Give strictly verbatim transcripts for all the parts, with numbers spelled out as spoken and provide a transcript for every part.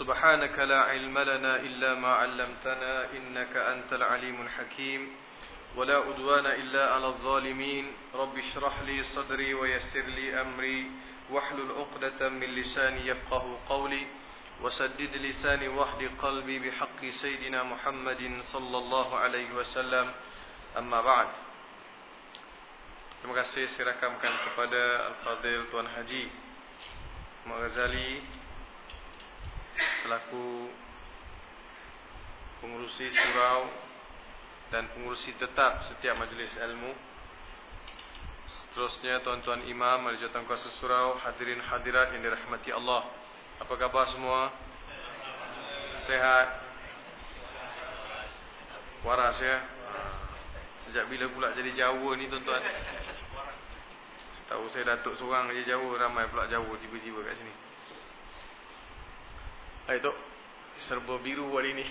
سبحانك لا علم لنا إلا ما علمتنا إنك أنت العليم الحكيم ولا عدوان إلا على الظالمين رب اشرح لي صدري ويسر لي أمري واحلل عقدة من لساني يفقه قولي وسدد لساني واهد قلبي بحق سيدنا محمد صلى الله عليه وسلم أما بعد. Terima kasih saya rakamkan kepada Al-Fadhil Tuan Haji Muhammad Ghazali selaku pengurusi surau dan pengurusi tetap setiap majlis ilmu. Seterusnya tuan-tuan imam, majlis kuasa surau, hadirin hadirat yang dirahmati Allah. Apa khabar semua? Sehat? Waras ya? Sejak bila pula jadi Jawa ni tuan-tuan? Setahu saya Datuk seorang je Jawa, ramai pula Jawa tiba-tiba kat sini. Hai Tok, serba biru hari ni.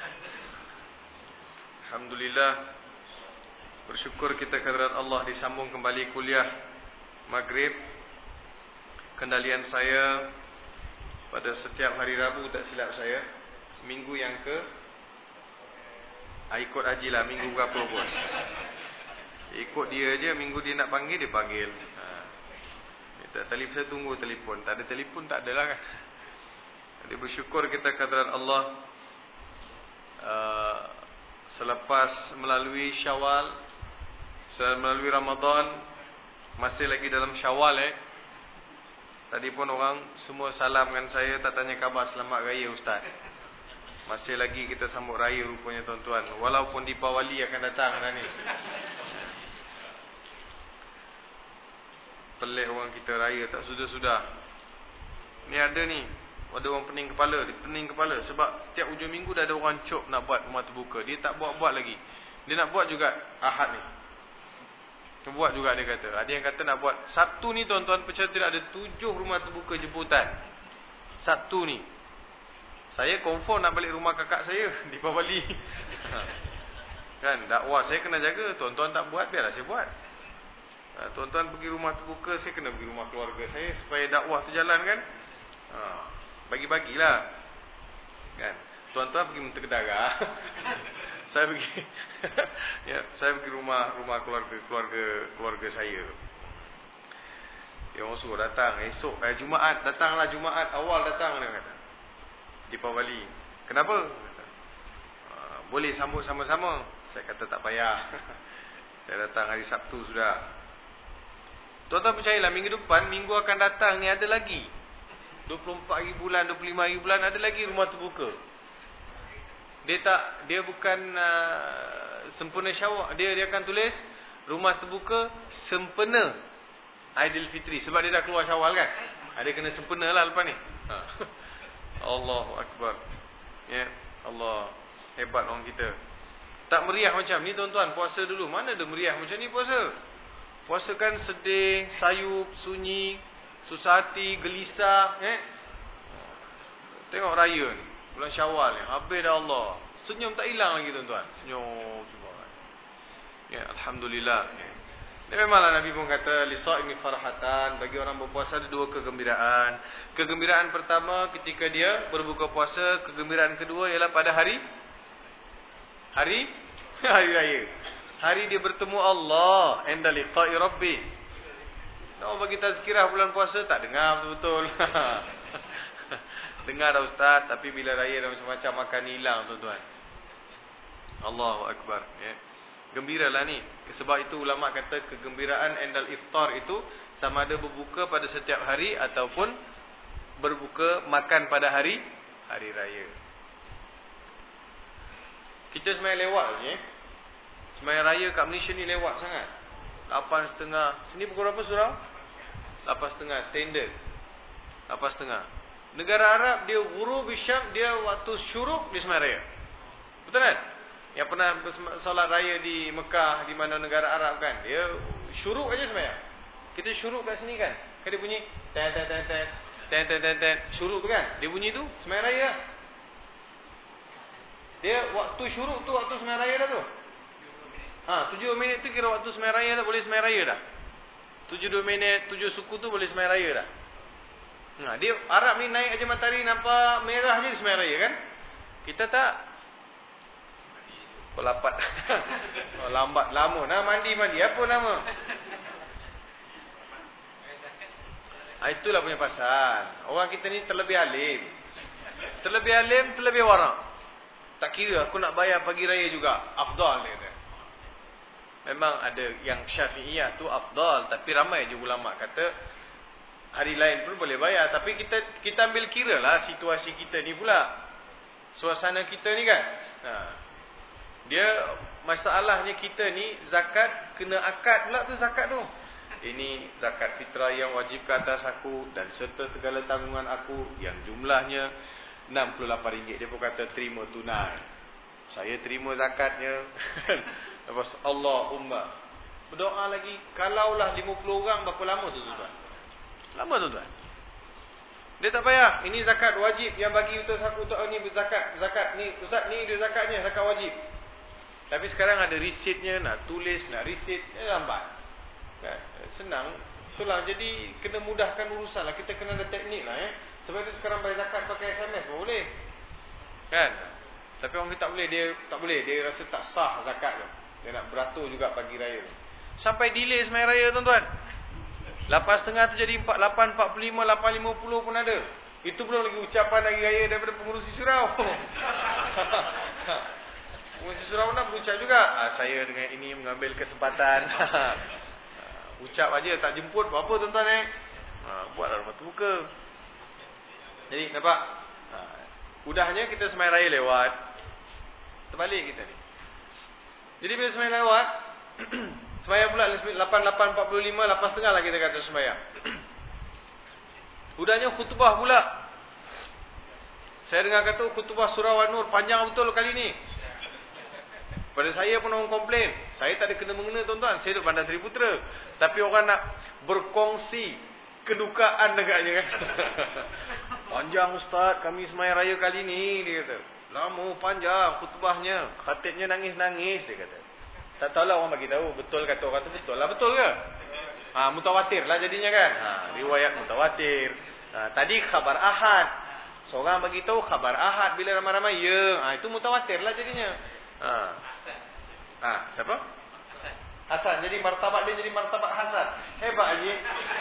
Alhamdulillah, bersyukur kita kehadirat Allah disambung kembali kuliah Maghrib. Kendalian saya pada setiap hari Rabu tak silap saya, minggu yang ke ha, ikut Haji lah, minggu berapa pun ikut dia je, minggu dia nak panggil dia panggil. Ha. Tak telefon saya tunggu telefon, tak ada telefon tak adalah kan. Jadi bersyukur kita kehadirat Allah uh, selepas melalui Syawal, melalui Ramadan, masih lagi dalam Syawal eh. Tadi pun orang semua salam dengan saya, tak tanya khabar, selamat raya Ustaz. Masih lagi kita sambut raya rupanya tuan-tuan. Walaupun Deepawali akan datang dah ni. Pelik orang kita raya tak sudah-sudah. Ni ada ni, ada orang pening kepala, dia pening kepala sebab setiap hujung minggu dah ada orang cop nak buat rumah terbuka. Dia tak buat-buat lagi. Dia nak buat juga Ahad ni. Dia buat juga dia kata. Ada yang kata nak buat Sabtu ni tuan-tuan, percaya tidak, ada tujuh rumah terbuka jemputan. Sabtu ni. Saya confirm nak balik rumah kakak saya di Bali. Kan, dakwah saya kena jaga. Tuan-tuan tak buat, biarlah saya buat. Ha, tuan-tuan pergi rumah terbuka, saya kena pergi rumah keluarga saya supaya dakwah tu jalan kan. Ha, bagi-bagilah. Kan. Tuan-tuan pergi Menteri Kedara. Saya pergi ya, saya pergi rumah rumah keluarga keluarga keluarga saya. Dia orang suruh datang esok eh, Jumaat, datanglah Jumaat awal datang dia kata. Di Bali. Kenapa? Uh, boleh sambut sama-sama. Saya kata tak payah. Saya datang hari Sabtu sudah. Tuan-tuan percayalah, minggu depan, minggu akan datang ni ada lagi. dua puluh empat hari bulan, dua puluh lima hari bulan ada lagi rumah terbuka. Dia tak, dia bukan uh, sempena Syawal, dia dia akan tulis rumah terbuka sempena Aidilfitri sebab dia dah keluar Syawal kan. Ada kena sempena lah lepas ni. Ha. Allahu Akbar. Ya, Allah hebat orang kita. Tak meriah macam ni tuan-tuan, puasa dulu. Mana ada meriah macam ni puasa? Puasa kan sedih, sayup, sunyi, susah hati, gelisah, eh. Tengok raya ni. Bulan Syawal ni, habis dah Allah. Senyum tak hilang lagi tuan-tuan. Senyum semua. Ya, alhamdulillah. Ya. Ini memanglah Nabi pun kata lisaimi farhatan, bagi orang berpuasa ada dua kegembiraan. Kegembiraan pertama ketika dia berbuka puasa, kegembiraan kedua ialah pada hari hari hari raya. Hari dia bertemu Allah, inda liqa'i rabbi. Nak bagi tazkirah bulan puasa tak dengar betul-betul. Dengar dah Ustaz, tapi bila raya dah macam-macam makan hilang tuan-tuan. Allahu Akbar. Ya. Gembiralah ni. Sebab itu ulama kata kegembiraan endal iftar itu sama ada berbuka pada setiap hari ataupun berbuka makan pada hari hari raya. Kita semayang lewat ni. Semayang raya kat Malaysia ni lewat sangat. lapan setengah. Sini pukul berapa surau? lapan setengah standard. lapan setengah. Negara Arab dia ghurub syam, dia waktu syuruk dia semayang raya. Betul kan? Yang pernah solat raya di Mekah, di mana negara Arab kan, dia syuruk aja semayang. Kita syuruk kat sini kan, kan dia bunyi ten ten ten ten ten ten ten ten, syuruk tu kan, dia bunyi tu semayang raya. Dia waktu syuruk tu waktu semayang raya dah tu. Ha, tujuh minit tu kira waktu semayang raya dah, boleh semayang raya dah. tujuh dua minit, tujuh suku tu boleh semayang raya dah. Nah, dia Arab ni naik aja matahari nampak merah je di Sembilan Raya kan? Kita tak. Kau lapat. Oh, lambat lama nah mandi-mandi apa nama? Ah, itulah punya pasal. Orang kita ni terlebih alim. Terlebih alim, terlebih warak. Tak kira aku nak bayar pagi raya juga. Afdal dia kata. Memang ada yang Syafi'iyah tu afdal, tapi ramai je ulama kata hari lain pun boleh bayar. Tapi kita kita ambil kira lah situasi kita ni pula. Suasana kita ni kan. Ha. Dia masalahnya kita ni zakat kena akad pula tu zakat tu. Ini zakat fitrah yang wajib ke atas aku dan serta segala tanggungan aku yang jumlahnya enam puluh lapan ringgit. Dia pun kata terima tunai. Saya terima zakatnya. Lepas Allahumma berdoa lagi. Kalaulah lima puluh orang berapa lama tu tuan? Lama tu tuan. Dia tak payah. Ini zakat wajib yang bagi untuk aku untuk ni zakat, zakat ni ustaz ni dia zakatnya, zakat wajib. Tapi sekarang ada resitnya, nak tulis, nak resit, eh, lambat. Kan? Senang. Itulah jadi kena mudahkan urusan lah. Kita kena ada teknik lah eh. Sebab itu sekarang bayar zakat pakai S M S pun boleh. Kan? Tapi orang tak boleh, dia tak boleh, dia rasa tak sah zakat tu. Dia nak beratur juga pagi raya. Sampai delay Sembilan Raya tuan-tuan. lapan setengah tu jadi empat lapan empat puluh lima, lapan lima puluh pun ada. Itu belum lagi ucapan hari raya daripada pengurusi surau. Pengurusi surau nak berucap juga. Ah, saya dengan ini mengambil kesempatan. Ucap aja tak jemput apa tuan-tuan eh. Ha, buatlah rumah terbuka. Jadi nampak? Ha, udahnya kita Sembilan Raya lewat. Terbalik kita ni. Jadi bila sembahyang lewat, sembahyang pula lapan lapan empat puluh lima, lapan setengah lah kita kata sembahyang. Udahnya khutbah pula. Saya dengar kata khutbah surah An-Nur panjang betul kali ni. Pada saya pun orang komplain. Saya tak ada kena-mengena tuan-tuan. Saya duduk Bandar Seri Putera. Tapi orang nak berkongsi kedukaan agaknya kan. Panjang ustaz, kami sembahyang raya kali ni, dia kata. Lama, panjang khutbahnya. Khatibnya nangis-nangis, dia kata. Tak tahulah orang bagi tahu. Betul kata orang tu, betul lah. Betul ke? Ha, mutawatir lah jadinya kan. Ha, riwayat mutawatir. Ha, tadi khabar ahad. Seorang bagi tahu khabar ahad bila ramai-ramai. Ya, ha, itu mutawatir lah jadinya. Ha. Ha, siapa? Hasan. Jadi martabat dia jadi martabat Hasan. Hebat lagi.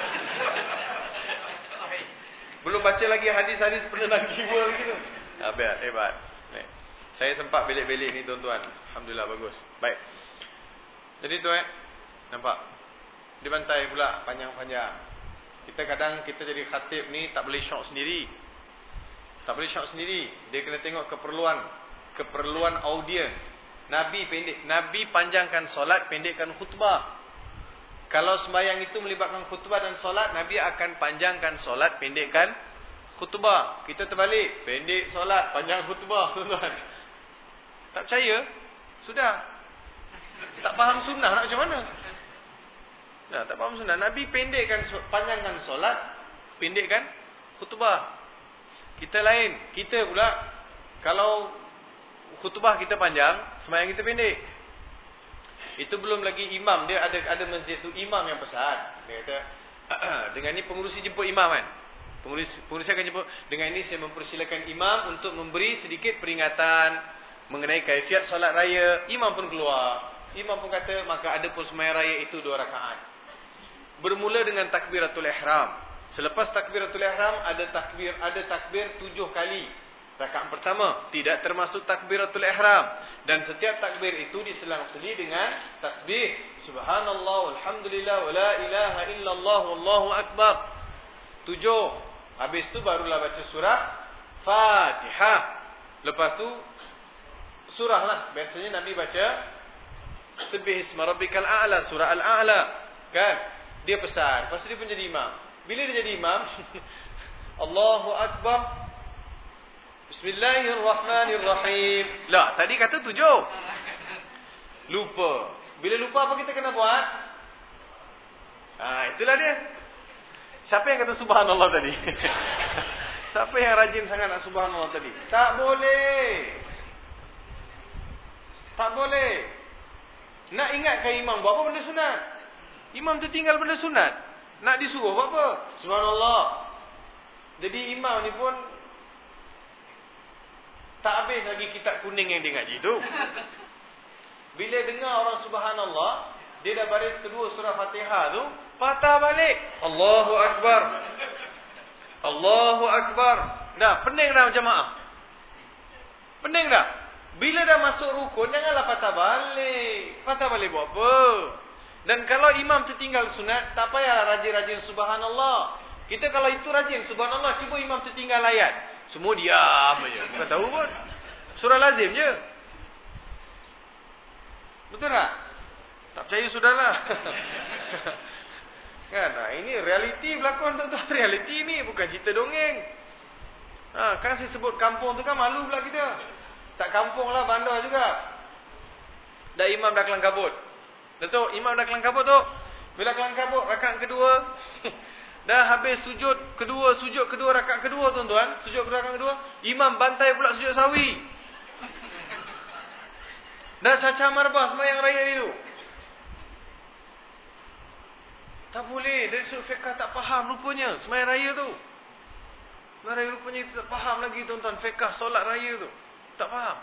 Belum baca lagi hadis-hadis penenang jiwa gitu. Hebat, hebat. Saya sempat belik-belik ni tuan-tuan. Alhamdulillah bagus. Baik. Jadi tu eh, nampak? Dibantai pula panjang-panjang. Kita kadang kita jadi khatib ni tak boleh syok sendiri. Tak boleh syok sendiri. Dia kena tengok keperluan, keperluan audiens. Nabi pendek, Nabi panjangkan solat, pendekkan khutbah. Kalau sembahyang itu melibatkan khutbah dan solat, Nabi akan panjangkan solat, pendekkan khutbah. Kita terbalik, pendek solat, panjang khutbah, tuan-tuan. Tak percaya? Sudah. Tak faham sunnah nak macam mana? Nah, tak faham sunnah. Nabi pendekkan, panjangkan solat, pendekkan khutbah. Kita lain. Kita pula, kalau khutbah kita panjang, sembahyang kita pendek. Itu belum lagi imam. Dia ada ada masjid tu imam yang besar. Dia kata, dengan ni pengurusi jemput imam kan? Pengurusi, pengurusi akan jemput. Dengan ini saya mempersilakan imam untuk memberi sedikit peringatan mengenai kaifiat solat raya. Imam pun keluar. Imam pun kata, maka ada pun sembahyang raya itu dua rakaat. Bermula dengan takbiratul ihram. Selepas takbiratul ihram ada takbir, ada takbir tujuh kali. Rakaat pertama tidak termasuk takbiratul ihram, dan setiap takbir itu diselang-seli dengan tasbih subhanallah walhamdulillah wala ilaha illallah wallahu akbar. Tujuh. Habis tu barulah baca surah Fatihah. Lepas tu surah lah. Biasanya Nabi baca Sabbih isma rabbikal a'la, surah al-a'la. Kan? Dia besar. Lepas tu dia pun jadi imam. Bila dia jadi imam, Allahu akbar. Bismillahirrahmanirrahim. Lah, tadi kata tujuh. Lupa. Bila lupa apa kita kena buat? Ah, itulah dia. Siapa yang kata subhanallah tadi? Siapa yang rajin sangat nak subhanallah tadi? Tak boleh. Tak boleh. Nak ingatkan imam buat apa benda sunat? Imam tu tinggal benda sunat. Nak disuruh buat apa? Subhanallah. Jadi imam ni pun tak habis lagi kitab kuning yang dia ngaji tu. Bila dengar orang subhanallah, dia dah baris kedua surah Fatihah tu, patah balik. Allahu Akbar. Allahu Akbar. Dah, pening dah jemaah. Pening dah. Bila dah masuk rukun, janganlah patah balik. Patah balik buat apa? Dan kalau imam tertinggal sunat, tak payahlah rajin-rajin subhanallah. Kita kalau itu rajin subhanallah, cuba imam tertinggal ayat, semua diam aja. Bukan tahu pun. Surah lazim je. Betul tak? Tak percaya sudahlah. Kan? Nah, ini realiti berlakon tuan-tuan. Realiti ni bukan cerita dongeng. Ha, kan saya sebut kampung tu kan malu pula kita. Tak kampung lah, bandar juga. Dah imam dah kelang kabut. Datuk, imam dah kelang kabut tu. Bila kelang kabut, rakaat kedua. Dah habis sujud kedua, sujud kedua, rakaat kedua tuan-tuan. Sujud kedua, rakaat kedua. Imam bantai pula sujud sawi. Dah cacah marbah sembahyang raya itu. Tak boleh. Dari sudut fiqh tak faham rupanya sembahyang raya tu. Sembahyang raya rupanya itu tak faham lagi tuan-tuan. Fiqh solat raya tu tak faham.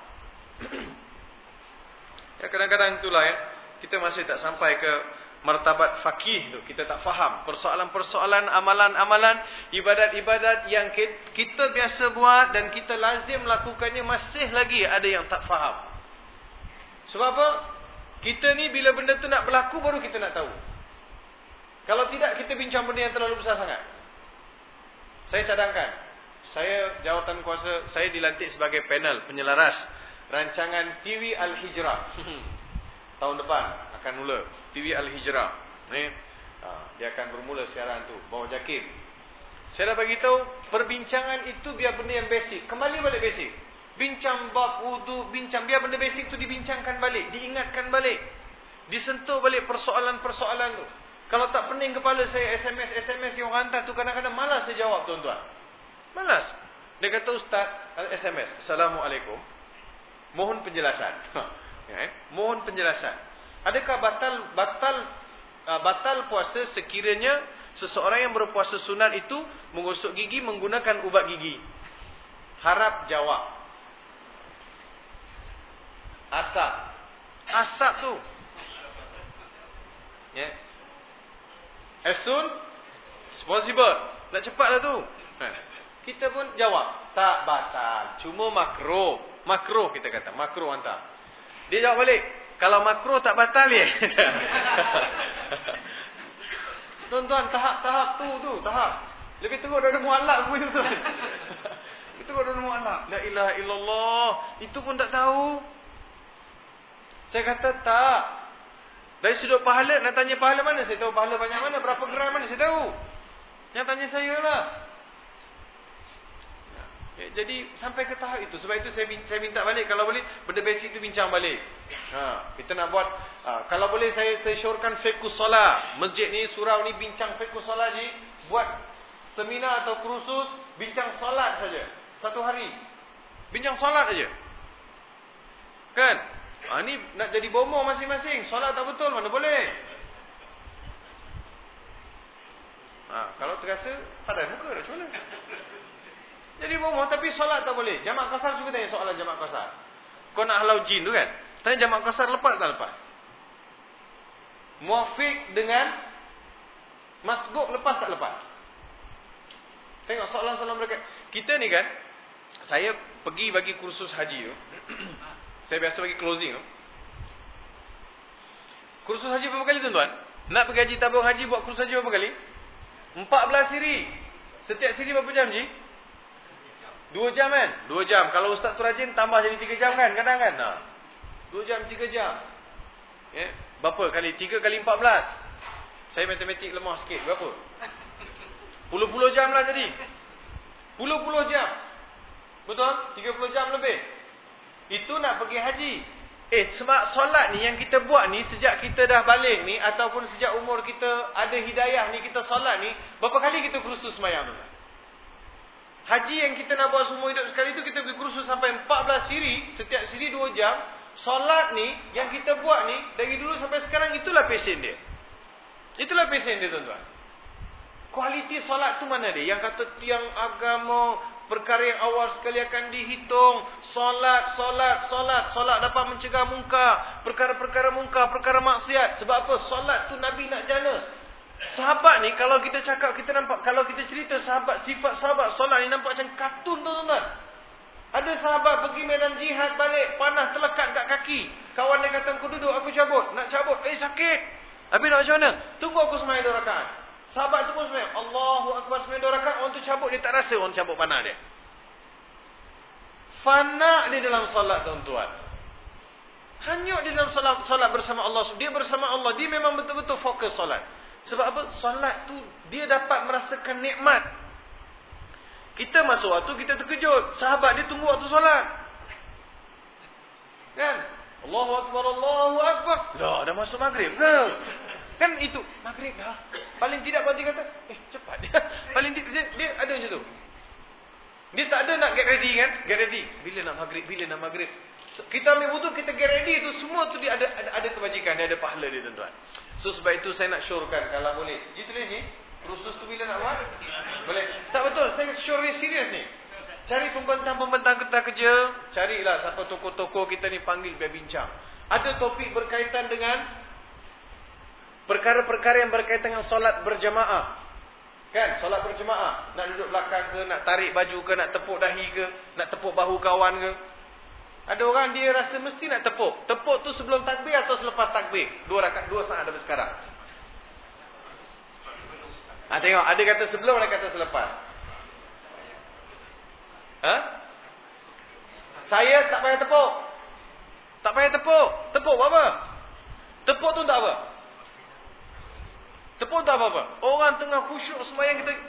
Ya, kadang-kadang itulah ya, kita masih tak sampai ke martabat faqih tu. Kita tak faham persoalan-persoalan, amalan-amalan, ibadat-ibadat yang kita biasa buat dan kita lazim melakukannya, masih lagi ada yang tak faham. Sebab apa? Kita ni bila benda tu nak berlaku baru kita nak tahu. Kalau tidak, kita bincang benda yang terlalu besar sangat. Saya cadangkan, saya jawatan kuasa, saya dilantik sebagai panel penyelaras rancangan T V Al-Hijrah. Tahun depan akan mula T V Al-Hijrah. Eh, dia akan bermula siaran tu bawah JAKIM. Saya dah bagi tahu perbincangan itu biar benda yang basic, kembali balik basic. Bincang bab wudu, bincang biar benda basic tu dibincangkan balik, diingatkan balik, disentuh balik persoalan-persoalan tu. Kalau tak pening kepala saya, S M S S M S yang orang hantar tu kadang-kadang malas saya jawab tuan-tuan. Malas. Dia kata, Ustaz, S M S, Assalamualaikum, mohon penjelasan. Ya, eh? Mohon penjelasan. Adakah batal batal uh, batal puasa sekiranya seseorang yang berpuasa sunat itu menggosok gigi menggunakan ubat gigi? Harap jawab. Asap. Asap tu. Ya. Yeah. As soon as possible. Nak cepatlah tu. Ha. Kita pun jawab, tak batal, cuma makruh. Makruh kita kata, makruh hantar. Dia jawab balik, kalau makruh tak batal ya. Tuan-tuan, tahap-tahap tu tu, tahap. Lebih teruk dah ada mu'allak pun itu. Lebih teruk dah ada mu'allak. La ilaha illallah. Itu pun tak tahu. Saya kata tak. Dari sudut pahala, nak tanya pahala mana? Saya tahu pahala banyak mana, berapa gram mana, saya tahu. Yang tanya saya lah. Ya, jadi sampai ke tahap itu. Sebab itu saya, saya minta balik, kalau boleh benda basic itu bincang balik. Ha, kita nak buat, ha, kalau boleh saya saya syorkan fiqhus solat. Masjid ni, surau ni bincang fiqhus solat ni. Buat seminar atau kursus bincang solat saja. Satu hari. Bincang solat saja. Kan? Ha, ni nak jadi bomoh masing-masing. Solat tak betul, mana boleh. Ha, kalau terasa padan muka dah macam mana? Jadi bomoh tapi solat tak boleh. Jamak qasar, cuba tanya soalan jamak qasar. Kau nak halau jin tu kan? Tanya jamak qasar lepas tak lepas? Muafiq dengan masbuk lepas tak lepas? Tengok soalan-soalan mereka. Kita ni kan, saya pergi bagi kursus haji tu. Saya biasa bagi closing tu. Kursus haji berapa kali tuan-tuan? Nak pergi haji, tabung haji, buat kursus haji berapa kali? empat belas siri. Setiap siri berapa jam je? dua jam kan? dua jam. Kalau ustaz tu rajin, tambah jadi tiga jam kan? Kadang kan? Nah. dua jam, tiga jam. Ya? Berapa kali? tiga kali empat belas. Saya matematik lemah sikit. Berapa? Puluh-puluh jam lah jadi. Puluh-puluh jam. Betul? tiga puluh jam lebih. Itu nak pergi haji. Eh, sebab solat ni yang kita buat ni, sejak kita dah balik ni, ataupun sejak umur kita ada hidayah ni, kita solat ni, berapa kali kita kursus sembahyang tu? Haji yang kita nak buat semua hidup sekali tu, kita pergi kursus sampai empat belas siri, setiap siri dua jam. Solat ni, yang kita buat ni, dari dulu sampai sekarang, itulah passion dia. Itulah passion dia tuan-tuan. Kualiti solat tu mana dia? Yang kata tiang agama, perkara yang awal sekali akan dihitung. Solat, solat, solat. Solat dapat mencegah mungkar. Perkara-perkara mungkar, perkara maksiat. Sebab apa? Solat tu Nabi nak jana. Sahabat ni, kalau kita cakap, kita nampak, kalau kita cerita sahabat, sifat sahabat solat ni nampak macam kartun, tuan-tuan. Ada sahabat pergi medan jihad balik, panah terlekat kat kaki. Kawan dia kata, aku duduk, aku cabut. Nak cabut, eh sakit. Habis nak macam mana? Tunggu aku sembahyang dua rakaat. Sahabat tu pun sembahyang. Allahu Akbar, sembahyang dua rakaat. Orang tu cabut, dia tak rasa orang cabut panah dia. Fana dia dalam solat, tuan-tuan. Hanyut dia dalam solat, solat bersama Allah. Dia bersama Allah. Dia memang betul-betul fokus solat. Sebab apa? Solat tu, dia dapat merasakan nikmat. Kita masuk waktu, kita terkejut. Sahabat dia tunggu waktu solat. Kan? Allahu Akbar, Allahu Akbar. Dah, dah masuk maghrib. Dah. Kan itu, maghrib dah. Paling tidak kalau dia kata, eh cepat dia. Paling tidak, dia, dia ada macam tu. Dia tak ada nak get ready kan? Get ready. Bila nak maghrib, bila nak maghrib. Kita ambil wudu, kita get ready tu. Semua tu dia ada ada, ada kebajikan, dia ada pahala dia, tuan-tuan. So sebab itu saya nak syorkan kalau boleh. Dia tulis ni, khusus tu bila nak buat? Boleh. Tak betul, saya sure serius ni. Cari pembentang-pembentang kita kerja, carilah siapa tokoh-tokoh kita ni panggil biar bincang. Ada topik berkaitan dengan perkara-perkara yang berkaitan dengan solat berjamaah. Kan? Solat berjamaah. Nak duduk belakang ke, nak tarik baju ke, nak tepuk dahi ke, nak tepuk bahu kawan ke. Ada orang dia rasa mesti nak tepuk. Tepuk tu sebelum takbir atau selepas takbir? Dua rakaat, dua saat dari sekarang. Ha, tengok, ada kata sebelum, ada kata selepas. Ha? Saya tak payah tepuk. Tak payah tepuk. Tepuk apa? Tepuk tu tak apa? Tepuk tak apa-apa. Orang tengah khusyuk sembahyang kita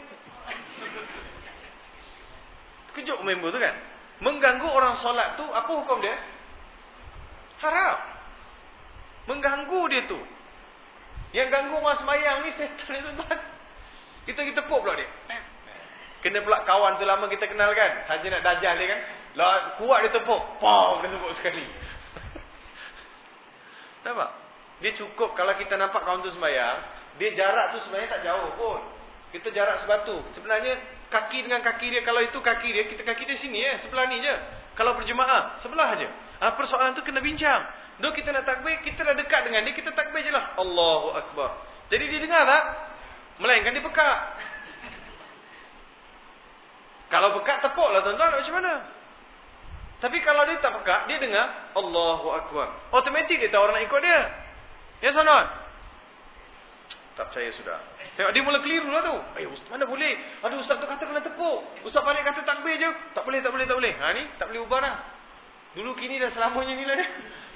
kejut member tu kan. Mengganggu orang solat tu, apa hukum dia? Haram. Mengganggu dia tu. Yang ganggu orang sembahyang ni setan ni, tuan-tuan. Kita kita tepuk pula dia. Kena pula kawan tu lama kita kenal kan. Saja nak dajal dia kan. Lah kuat dia tepuk. Pam, dia tepuk sekali. Nampak? Dia cukup kalau kita nampak kawan tu sembahyang, dia jarak tu sebenarnya tak jauh pun. Kita jarak sebatu. Sebenarnya kaki dengan kaki dia, kalau itu kaki dia, kita kaki dia sini ya, sebelah ni je. Kalau berjemaah, sebelah aja. Ah, persoalan tu kena bincang. Dulu kita nak takbir, kita dah dekat dengan dia, kita takbir je lah. Allahu Akbar. Jadi dia dengar tak? Melainkan dia pekak. Kalau pekak, tepuk lah tuan-tuan, macam mana? Tapi kalau dia tak pekak, dia dengar Allahu Akbar. Automatik dia tahu orang nak ikut dia. Ya sonon? Tak percaya sudah. Tengok dia mula keliru lah tu. Eh ustaz mana boleh? Aduh ustaz tu kata kena tepuk. Ustaz balik kata takbir je. Tak boleh, tak boleh, tak boleh. Ha ni tak boleh ubah dah. Dulu kini dah selamanya ni lah dia.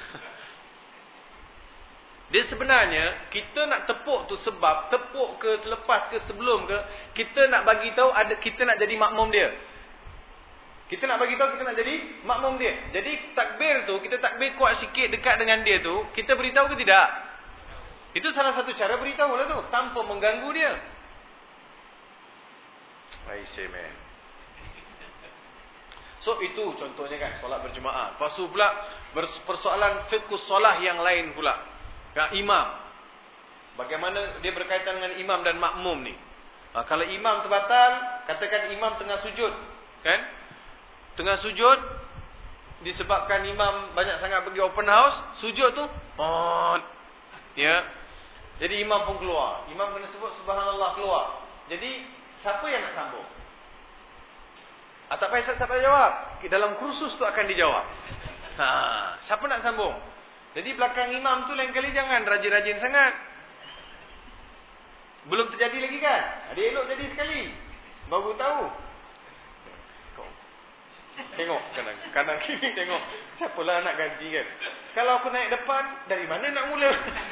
Dia sebenarnya kita nak tepuk tu sebab tepuk ke selepas ke sebelum ke, kita nak bagi tahu ada kita nak jadi makmum dia. Kita nak bagi tahu kita nak jadi makmum dia. Jadi takbir tu, kita takbir kuat sikit dekat dengan dia tu, kita beritahu ke tidak? Itu salah satu cara beritahu lah tu, tanpa mengganggu dia. I say man. So itu contohnya kan, solat berjemaah. Lepas tu pula persoalan fiqh solah yang lain pula. Ya, imam. Bagaimana dia berkaitan dengan imam dan makmum ni? Ha, kalau imam terbatal, katakan imam tengah sujud, kan? Tengah sujud, disebabkan imam banyak sangat pergi open house, sujud tu, oh, ya. Jadi imam pun keluar. Imam kena sebut subhanallah keluar. Jadi siapa yang nak sambung? Ah, tak payah tak payah jawab. Dalam kursus tu akan dijawab. Ha, siapa nak sambung? Jadi belakang imam tu lain kali jangan rajin-rajin sangat. Belum terjadi lagi kan? Ada elok jadi sekali. Baru tahu. Tengok kanan, kanan kiri tengok. Siapalah nak gaji kan? Kalau aku naik depan, dari mana nak mula?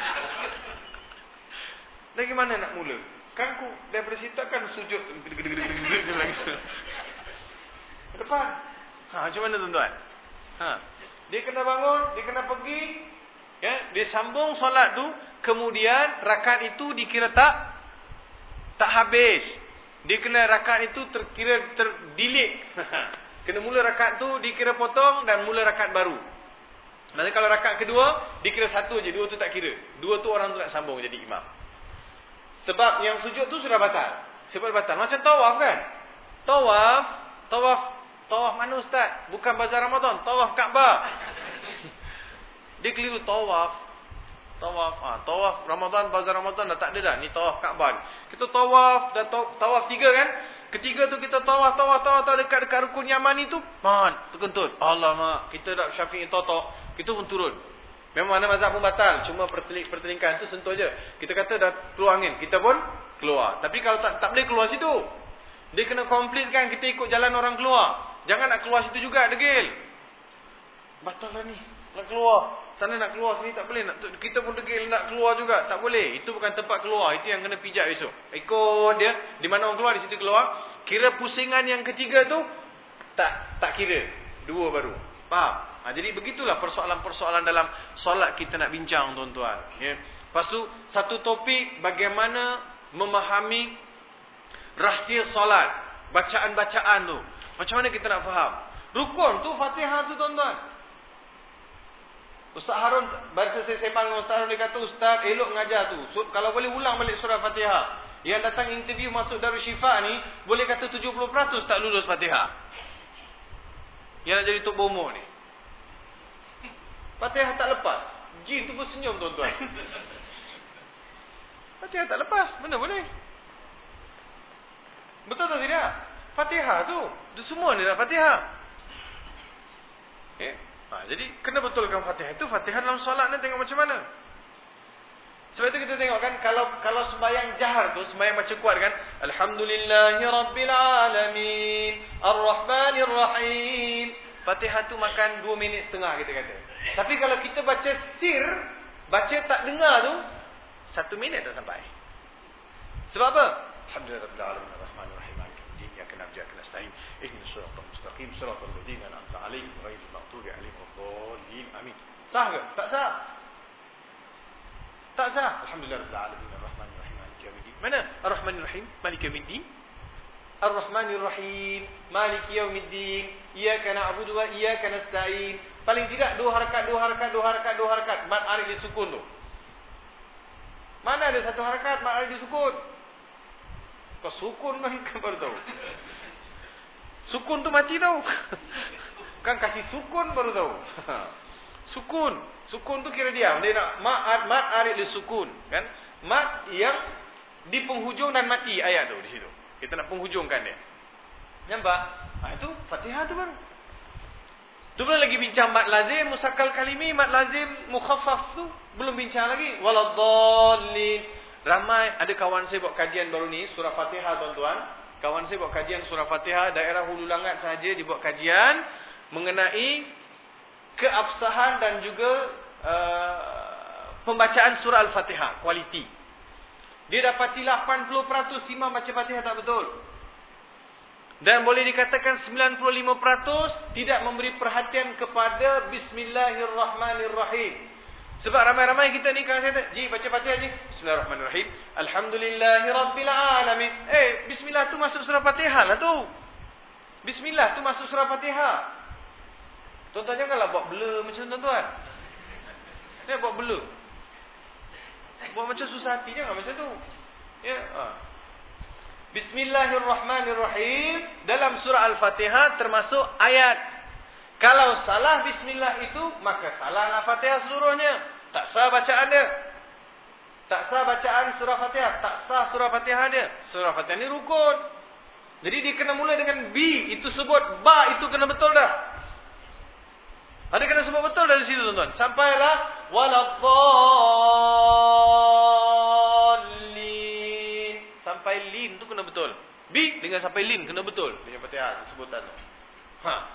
Dari mana nak mula? Kan aku daripada situ kan sujud lagi. Depan. Ha, macam mana tuan-tuan? Ha. Dia kena bangun, dia kena pergi, ya, dia sambung solat tu, kemudian rakaat itu dikira tak tak habis. Dia kena rakaat itu terkira terdelete. Kena mula rakaat tu dikira potong dan mula rakaat baru. Maksudnya kalau rakaat kedua dikira satu je, dua tu tak kira. Dua tu orang tu nak sambung jadi imam. Sebab yang sujud tu sudah batal. Sebab batal. Macam tawaf kan? Tawaf, tawaf, tawaf mana ustaz? Bukan bazar Ramadan, tawaf Kaabah. Dia keliru tawaf. Tawaf, ah, tawaf Ramadan, bazar Ramadan dah tak ada dah. Ni tawaf Kaabah. Kita tawaf, dah tawaf tiga kan? Ketiga tu kita tawaf, tawaf, tawaf, tawaf dekat-dekat rukun Yaman itu, man, terkentut. Alamak, kita dah Syafi'i totok, kita pun turun. Memang mana mazhab pun batal, cuma pertelingkan tu sentuh je. Kita kata dah keluar angin, kita pun keluar. Tapi kalau tak tak boleh keluar situ. Dia kena komplitkan kita ikut jalan orang keluar. Jangan nak keluar situ juga, degil. Batal lah ni, nak keluar. Sana nak keluar, sini tak boleh. Nak, kita pun degil nak keluar juga. Tak boleh. Itu bukan tempat keluar. Itu yang kena pijak besok. Ikut dia. Di mana orang keluar, di situ keluar. Kira pusingan yang ketiga tu, tak tak kira. Dua baru. Faham? Ha, jadi begitulah persoalan-persoalan dalam solat kita nak bincang, tuan-tuan. Ya. Lepas tu, satu topik bagaimana memahami rahsia solat. Bacaan-bacaan tu. Macam mana kita nak faham? Rukun tu, Fatihah tu, tuan-tuan. Ustaz Harun, baru saya sembang dengan Ustaz Harun, dia kata, Ustaz, elok mengajar tu. So, kalau boleh ulang balik surah Fatihah. Yang datang interview masuk Darul Syifa ni, boleh kata tujuh puluh peratus tak lulus Fatihah. Yang nak jadi tok bomo ni. Fatihah tak lepas. Jin tu pun senyum, tuan-tuan. Fatihah tak lepas, mana boleh? Betul atau tidak? Fatihah tu, tu semua ni dah Fatihah. Okay. Ha, jadi kena betulkan Fatihah itu. Fatihah dalam solat ni tengok macam mana. Sebab itu kita tengok kan, kalau kalau sembahyang jahar tu, sembahyang baca kuat kan, Alhamdulillahirabbil alamin, Ar-Rahmanir Rahim. Fatihah tu makan dua minit setengah kita kata. Tapi kalau kita baca sir, baca tak dengar tu, satu minit dah sampai. Sebab apa? Alhamdulillahirabbil alamin, Ar-Rahmanir Rahim, Maliki yaumiddin, iyyaka na'budu wa iyyaka nasta'in, ihdinas siratal mustaqim, siratal ladzina an'amta 'alaihim ghairil maghdubi 'alaihim waladdallin. Amin. Sah ke? Tak sah. Tak sah. Alhamdulillahirabbil alamin, Ar-Rahmanir Rahim, Maliki yaumiddin. Mana Ar-Rahmanir Rahim, Maliki yaumiddin? Ar-Rahmanir Rahim, Maliki yaumiddin, iyyaka na'budu wa iyyaka nasta'in. Paling tidak dua harakat, dua harakat, dua harakat, dua harakat. Mad arid disukun tu. Mana ada satu harakat mad arid disukun? Kau sukun kan baru tahu. Sukun tu mati tau. Kan kasih sukun baru tahu. Sukun, sukun tu kira diam. Dia nak mat mat arid disukun, kan? Mat yang di penghujung dan mati ayat tu di situ. Kita nak penghujungkan dia. Nampak? Ah itu Fatihah tu baru. Tu belum lagi bincang mat lazim, musakkal kalimi, mat lazim mukhaffaf tu belum bincang lagi. Waladdallin. Ramai ada kawan saya buat kajian baru ni surah Fatihah, tuan-tuan. Kawan saya buat kajian surah Fatihah daerah Hulu Langat sahaja, dia buat kajian mengenai keabsahan dan juga uh, pembacaan surah Al-Fatihah, kualiti. Dia dapati lapan puluh peratus imam baca Fatihah tak betul. Dan boleh dikatakan sembilan puluh lima peratus tidak memberi perhatian kepada Bismillahirrahmanirrahim. Sebab ramai-ramai kita ni kalau saya ji baca Fatihah ni, Bismillahirrahmanirrahim, Alhamdulillahirabbil alamin. Eh, bismillah tu masuk surah Fatihah lah tu. Bismillah tu masuk surah Fatihah. Tuan-tuan janganlah buat blur macam tuan-tuan. Dia buat blur. Buat macam susah hati jangan macam tu. Ya, ha. Bismillahirrahmanirrahim dalam surah Al-Fatihah termasuk ayat. Kalau salah bismillah itu, maka salahlah Fatihah seluruhnya. Tak sah bacaan dia. Tak sah bacaan surah Fatihah. Tak sah surah Fatihah dia. Surah Fatihah ni rukun. Jadi dia kena mula dengan B. Itu sebut ba, itu kena betul dah. Ada kena sebut betul dari situ, tuan-tuan. Sampailah waladdallin. Sampai lin tu kena betul. B dengan sampai lin kena betul. Punya Fatihah sebutan tu. Ha.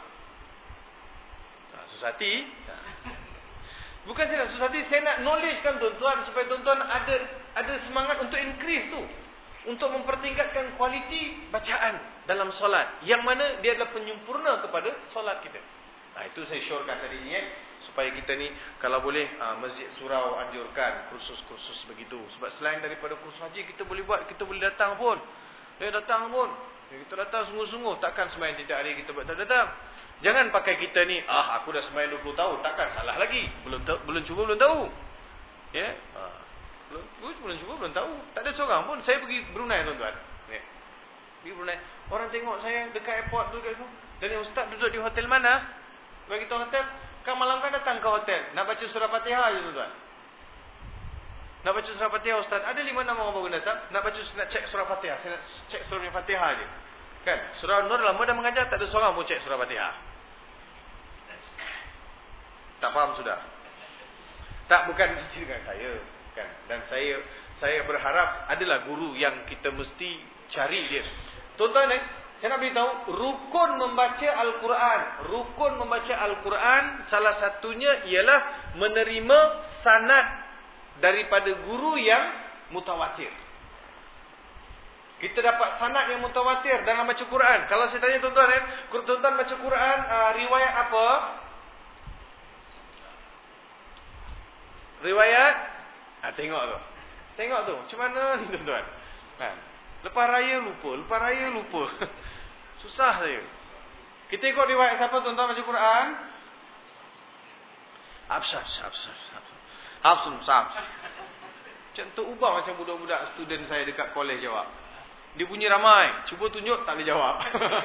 Susah hati. Bukan saya nak susah hati, saya nak knowledge kan tuan-tuan supaya tuan-tuan ada ada semangat untuk increase tu, untuk mempertingkatkan kualiti bacaan dalam solat, yang mana dia adalah penyempurna kepada solat kita. Nah, itu saya syorkan tadi ni, eh, supaya kita ni kalau boleh uh, Masjid Surau anjurkan kursus-kursus begitu. Sebab selain daripada kursus haji kita boleh buat, kita boleh datang pun. Dia datang pun. Kita datang sungguh-sungguh, takkan sembahyang tiap hari kita buat tak datang. Jangan pakai kita ni, ah aku dah sembahyang dua puluh tahun, takkan salah lagi. Belum belum cuba belum tahu. Ya. Ha. Belum belum cuba belum tahu. Tak ada seorang pun. Saya pergi Brunei tuan-tuan. Ya. Pergi Brunei. Orang tengok saya dekat airport tu dekat tu. Dan ustaz duduk di hotel mana? Bagi tahu hotel. Kan malam kan datang ke hotel. Nak baca surah Fatihah je tuan. Nak baca surah Fatihah ustaz. Ada lima nama orang baru datang. Nak baca nak cek surah Fatihah. Saya nak cek surah Fatihah je. Kan? Surah Nur lama dah mengajar, tak ada seorang pun cek surah Fatihah. Tak faham sudah. Tak, bukan mesti dengan saya, kan? Dan saya saya berharap adalah guru yang kita mesti cari dia. Tuan-tuan eh, saya nak beritahu rukun membaca Al-Quran. Rukun membaca Al-Quran salah satunya ialah menerima sanad daripada guru yang mutawatir. Kita dapat sanad yang mutawatir dalam baca Quran. Kalau saya tanya tuan-tuan eh, tuan-tuan baca Quran uh, riwayat apa? Riwayat ah, tengok tu. Tengok tu. Macam mana ni tuan-tuan? Kan? Lepas raya lupa, lepas raya lupa. Susah saya. Kita ikut riwayat siapa tuan-tuan baca Quran? Hafsah, Hafsah, Hafsah. Hafsah, Hafsah. Macam tu ubah macam budak-budak student saya dekat kolej jawab. Dia bunyi ramai, cuba tunjuk tak boleh jawab.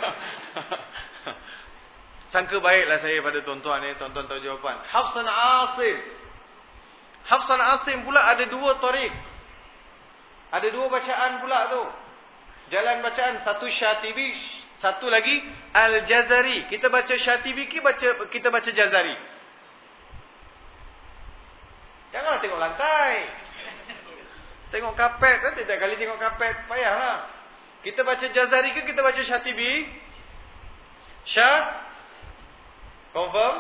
Sangka baiklah saya pada tuan-tuan ni, tuan-tuan tahu jawapan. Hafsan Asim. Hafsan Asim pula ada dua tarik. Ada dua bacaan pula tu. Jalan bacaan, satu Syatibi, satu lagi Al-Jazari. Kita baca Syatibi, kita baca kita baca Jazari. Janganlah tengok lantai. Tengok kapet, kan setiap kali tengok kapet payahlah. Kita baca Jazari ke kita baca Syatibi? Syat? Confirm?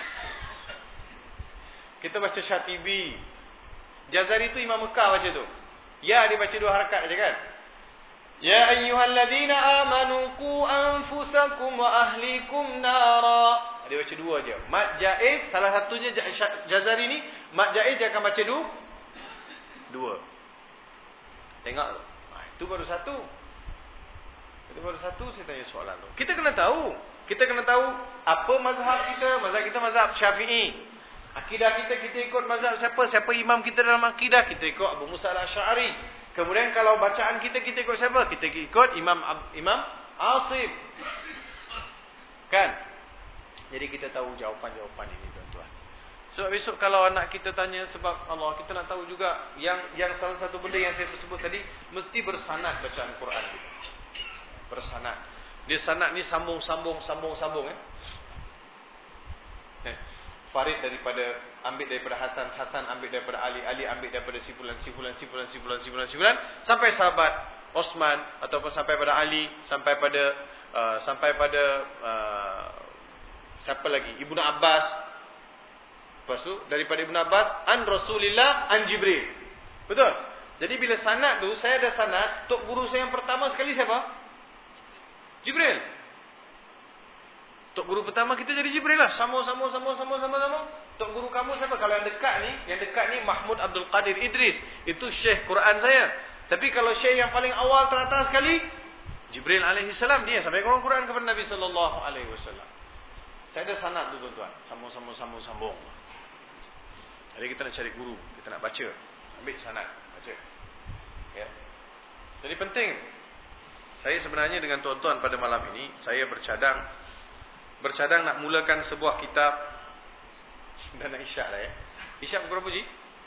Kita baca Syatibi. Jazari tu Imam Mekah baca tu. Ya, dia baca dua harakat aja kan? Ya ayyuhalladzina amanu qu anfusakum wa ahlikum nara. Dia baca dua aja. Mad jaiz, salah satunya Jazari ni, mad jaiz dia akan baca dua. Dua. Tengok tu. Ah, itu baru satu. Itu baru satu saya tanya soalan tu. Kita kena tahu. Kita kena tahu apa mazhab kita. Mazhab kita mazhab Syafi'i. Akidah kita, kita ikut mazhab siapa? Siapa imam kita dalam akidah? Kita ikut Abu Musa al-Asy'ari. Kemudian kalau bacaan kita, kita ikut siapa? Kita ikut Imam Imam Asim. Kan? Jadi kita tahu jawapan-jawapan ini tuan-tuan. Sebab besok kalau anak kita tanya sebab Allah, kita nak tahu juga yang yang salah satu benda yang saya sebut tadi, mesti bersanad bacaan Quran kita. Bersanad. Dia sanad ni sambung-sambung sambung-sambung eh. eh. Farid daripada ambil daripada Hasan, Hasan ambil daripada Ali, Ali ambil daripada si fulan, si fulan, si fulan, si fulan, si fulan, si fulan, sampai sahabat Osman ataupun sampai pada Ali, sampai pada uh, sampai pada uh, siapa lagi? Ibnu Abbas. Lepas tu daripada Ibnu Abbas an Rasulillah an Jibril. Betul? Jadi bila sanad tu, saya ada sanad, tok guru saya yang pertama sekali siapa? Jibril. Tok guru pertama kita jadi Jibril lah. Sama-sama sama-sama sama-sama. Tok guru kamu siapa? Kalau yang dekat ni, yang dekat ni Mahmud Abdul Qadir Idris. Itu syekh Quran saya. Tapi kalau syekh yang paling awal teratas sekali, Jibril alaihi salam, dia sampai Quran Quran kepada Nabi sallallahu alaihi wasallam. Saya ada sanad tu tuan-tuan. Sambung-sambung sambung-sambung. Jadi kita nak cari guru, kita nak baca, ambil sanad, baca. Ya. Jadi penting. Saya sebenarnya dengan tuan-tuan pada malam ini, saya bercadang bercadang nak mulakan sebuah kitab. Dan nak isyak dah ya. Isyak pukul berapa Ji?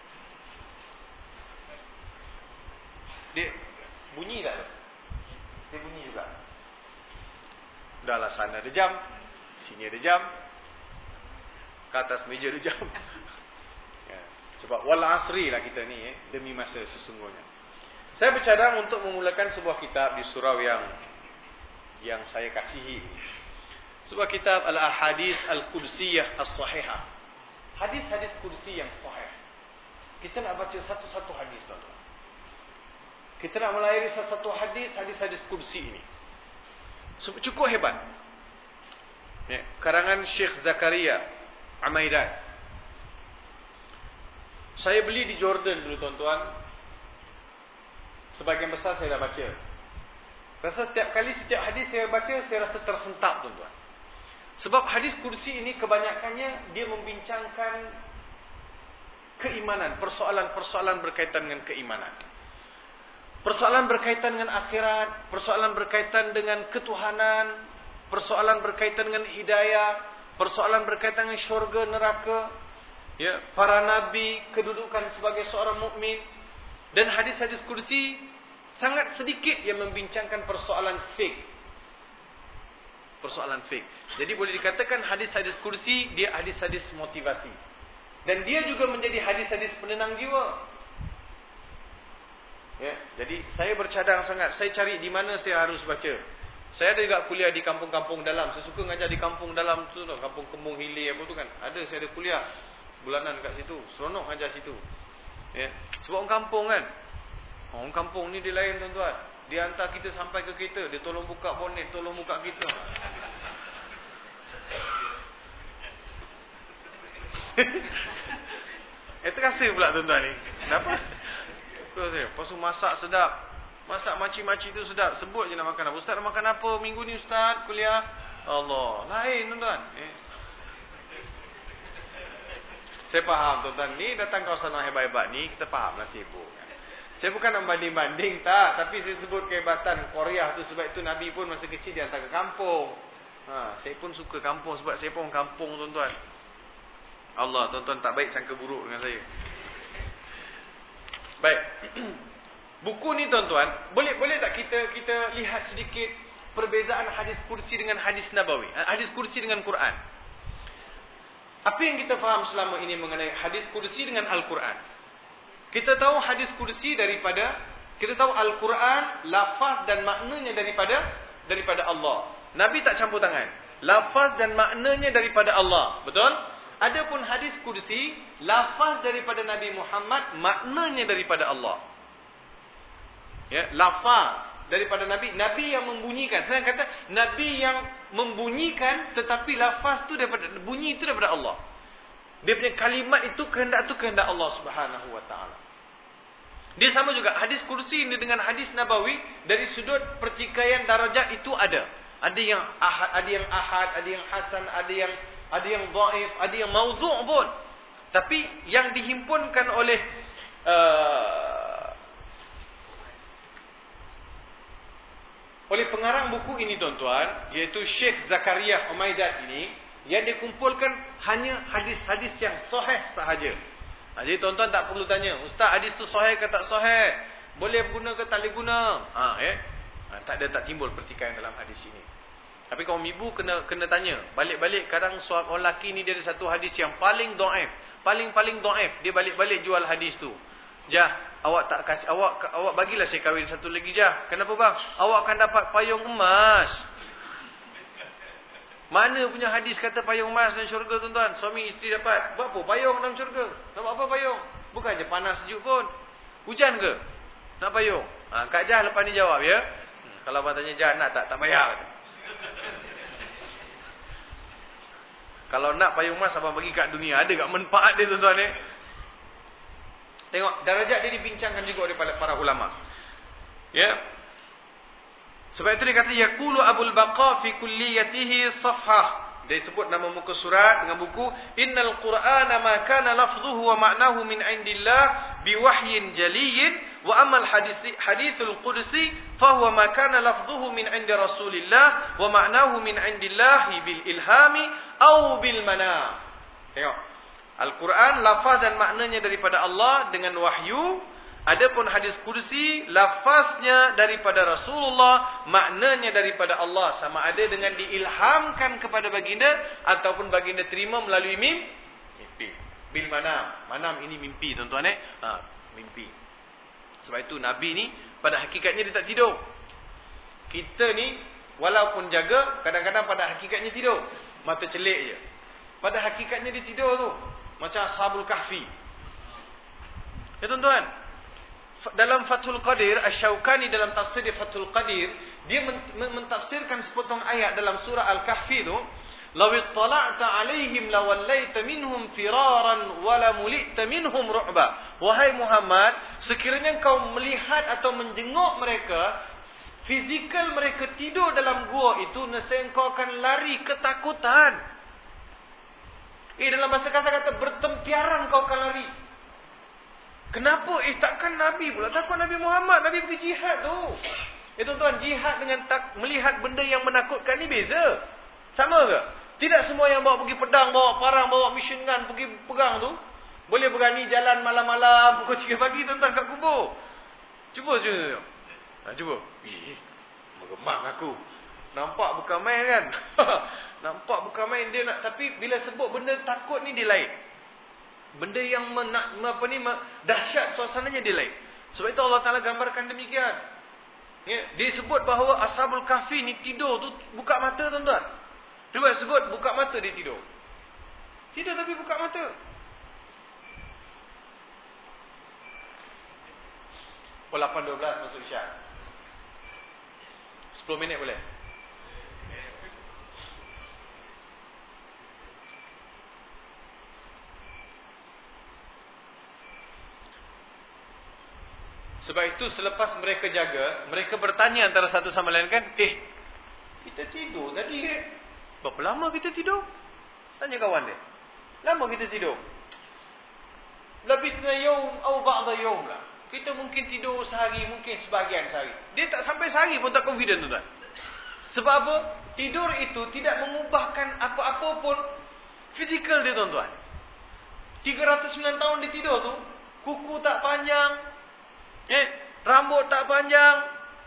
Dia bunyi tak? Dia bunyi juga. Dah lah, sana ada jam, sini ada jam, ke atas meja ada jam. Ya. Sebab wal asri lah kita ni eh, demi masa sesungguhnya. Saya bercadang untuk memulakan sebuah kitab di surau yang yang saya kasihi. Sebuah kitab Al-Ahadits Al-Qudsiyah As-Sahihah. Hadis-hadis kursi yang sahih. Kita nak baca satu-satu hadis tuan-tuan. Kita nak melayari satu-satu hadis, hadis-hadis kursi ini. Cukup hebat. Ya, karangan Syekh Zakaria Amaidan. Saya beli di Jordan dulu tuan-tuan. Sebagian besar saya dah baca. Rasa setiap kali setiap hadis saya baca, saya rasa tersentap tuan-tuan. Sebab hadis kursi ini kebanyakannya dia membincangkan keimanan, persoalan-persoalan berkaitan dengan keimanan. persoalan berkaitan dengan akhirat, persoalan berkaitan dengan ketuhanan, persoalan berkaitan dengan hidayah, persoalan berkaitan dengan syurga neraka, ya, para nabi, kedudukan sebagai seorang mukmin, dan hadis-hadis kursi sangat sedikit yang membincangkan persoalan fik. Persoalan fik. Jadi boleh dikatakan hadis-hadis kursi dia hadis-hadis motivasi. Dan dia juga menjadi hadis-hadis penenang jiwa. Ya, jadi saya bercadang sangat. Saya cari di mana saya harus baca. Saya ada juga kuliah di kampung-kampung dalam. Saya suka mengajar di kampung dalam tu, kampung Kembung Hilir apa tu kan. Ada saya ada kuliah bulanan kat situ. Seronok ajar situ. Ya, sebab orang kampung kan. Orang kampung ni dia lain tuan-tuan. Dia hantar kita sampai ke kereta, dia tolong buka bonet, tolong buka kita. Eh terasa pula tuan-tuan ni. Kenapa? Suka saya. Lepas tu masak sedap. Masak maci-maci tu sedap. Sebut je nak makan apa. Ustaz nak makan apa minggu ni Ustaz? Kuliah. Allah. Lain tuan-tuan. Eh. Saya faham tuan-tuan. Ni datang kawasan hebat-hebat ni. Kita faham lah sibuk. Saya bukan nak banding-banding tak. Tapi saya sebut kehebatan Korea tu. Sebab itu Nabi pun masa kecil dia hantar ke kampung. Ha, saya pun suka kampung. Sebab saya pun kampung tuan-tuan. Allah tuan-tuan tak baik sangka buruk dengan saya. Baik. Buku ni tuan-tuan, boleh boleh tak kita kita lihat sedikit perbezaan hadis kursi dengan hadis nabawi, hadis kursi dengan Quran. Apa yang kita faham selama ini mengenai hadis kursi dengan Al-Quran? Kita tahu hadis kursi daripada, kita tahu Al-Quran lafaz dan maknanya daripada daripada Allah. Nabi tak campur tangan. Lafaz dan maknanya daripada Allah. Betul? Adapun hadis kursi, lafaz daripada Nabi Muhammad, maknanya daripada Allah. Ya, lafaz daripada Nabi, Nabi yang membunyikan. Saya kata Nabi yang membunyikan, tetapi lafaz tu daripada, bunyi itu daripada Allah. Dia punya kalimat itu kehendak tu kehendak Allah Subhanahu wa taala. Dia sama juga hadis kursi ini dengan hadis nabawi dari sudut pertikaian darajat itu ada. Ada yang ahad, ada yang ahad, ada yang hasan, ada yang ada yang dhaif, ada yang maudhu' pun. Tapi yang dihimpunkan oleh uh, oleh pengarang buku ini tuan-tuan, iaitu Syekh Zakaria Humaidad ini, yang dikumpulkan hanya hadis-hadis yang sahih sahaja. Ha, jadi tuan-tuan tak perlu tanya, Ustaz hadis tu sahih ke tak sahih? Boleh guna ke tak boleh guna? Ha, eh? ha, tak ada tak timbul pertikaian dalam hadis ini. Tapi kaum ibu kena kena tanya, balik-balik kadang suami orang lelaki ni dia ada satu hadis yang paling dhaif, paling-paling dhaif, dia balik-balik jual hadis tu. Jah, awak tak kasih, awak awak bagilah saya kahwin satu lagi Jah. Kenapa bang? Awak akan dapat payung emas. Mana punya hadis kata payung emas dalam syurga tuan-tuan? Suami isteri dapat. Buat apa payung dalam syurga? Nak buat apa payung? Bukan je panas sejuk pun. Hujan ke? Nak payung? Ha, Kak Jah lepas ni jawab ya. Hmm, kalau abang tanya Jah nak tak? Tak payah. Kalau nak payung emas abang bagi kat dunia. Ada kat manfaat dia tuan-tuan eh? Tengok, darajat dia dibincangkan juga oleh para ulama. Ya. Sebab itu dia kata yaqulu Abul Baqa fi kulliyatihi safhah. Dia sebut nama muka surat dengan buku Innal Qur'ana ma kana lafdhuhu wa ma'nahu min 'indillah biwahyin jaliyyin wa amal hadisi hadithul qudsi fa huwa ma kana lafdhuhu min 'indi Rasulillah wa ma'nahu min 'indillah bil ilhami aw bil manam. Tengok. Al-Quran lafaz dan maknanya daripada Allah dengan wahyu. Adapun hadis kursi lafaznya daripada Rasulullah, maknanya daripada Allah, sama ada dengan diilhamkan kepada baginda ataupun baginda terima melalui mim, mimpi. Bil manam. Manam ini mimpi tuan-tuan eh. Ha, mimpi. Sebab itu Nabi ni pada hakikatnya dia tak tidur. Kita ni walaupun jaga, kadang-kadang pada hakikatnya tidur. Mata celik je. Pada hakikatnya dia tidur tu. Macam Ashabul Kahfi. Ya tuan-tuan. Dalam Fathul Qadir, Asy-Syaukani dalam tafsir Fathul Qadir, dia mentafsirkan sepotong ayat dalam surah Al-Kahfi tu, "Law ittala'ta 'alaihim lawallaita minhum firaran wa la mulita minhum ru'ba." Wahai Muhammad, sekiranya kau melihat atau menjenguk mereka, fizikal mereka tidur dalam gua itu, nescaya kau akan lari ketakutan. Eh dalam bahasa kasar kata bertempiaran kau akan lari. Kenapa? Eh takkan Nabi pula. Takut Nabi Muhammad. Nabi pergi jihad tu. Eh tuan-tuan, jihad dengan tak, melihat benda yang menakutkan ni beza. Sama ke? Tidak semua yang bawa pergi pedang, bawa parang, bawa mission gun, pergi perang tu boleh berani jalan malam-malam pukul tiga pagi tuan-tuan kat kubur. Cuba cuba. Ha, cuba. Eh, meremang aku. Nampak bukan main kan? Nampak bukan main dia nak, tapi bila sebut benda takut ni dia lain. Benda yang menak, apa ni, dahsyat suasananya dia lain. Sebab itu Allah Ta'ala gambarkan demikian. Ya, dia sebut bahawa Ashabul Kahfi ni tidur tu buka mata tuan-tuan. Dia sebut buka mata dia tidur. Tidur tapi buka mata. Oh lapan dua belas masuk isyak. sepuluh minit boleh? Sebab itu selepas mereka jaga, mereka bertanya antara satu sama lain kan, eh, kita tidur tadi eh. Berapa lama kita tidur? Tanya kawan dia. Lama kita tidur? Labisna yawm atau ba'da yawm lah. Kita mungkin tidur sehari, mungkin sebahagian sehari. Dia tak sampai sehari pun tak confident tuan. Sebab apa? Tidur itu tidak mengubahkan apa-apa pun fizikal dia tuan-tuan. tiga ratus sembilan tahun dia tidur tu, kuku tak panjang, eh, rambut tak panjang,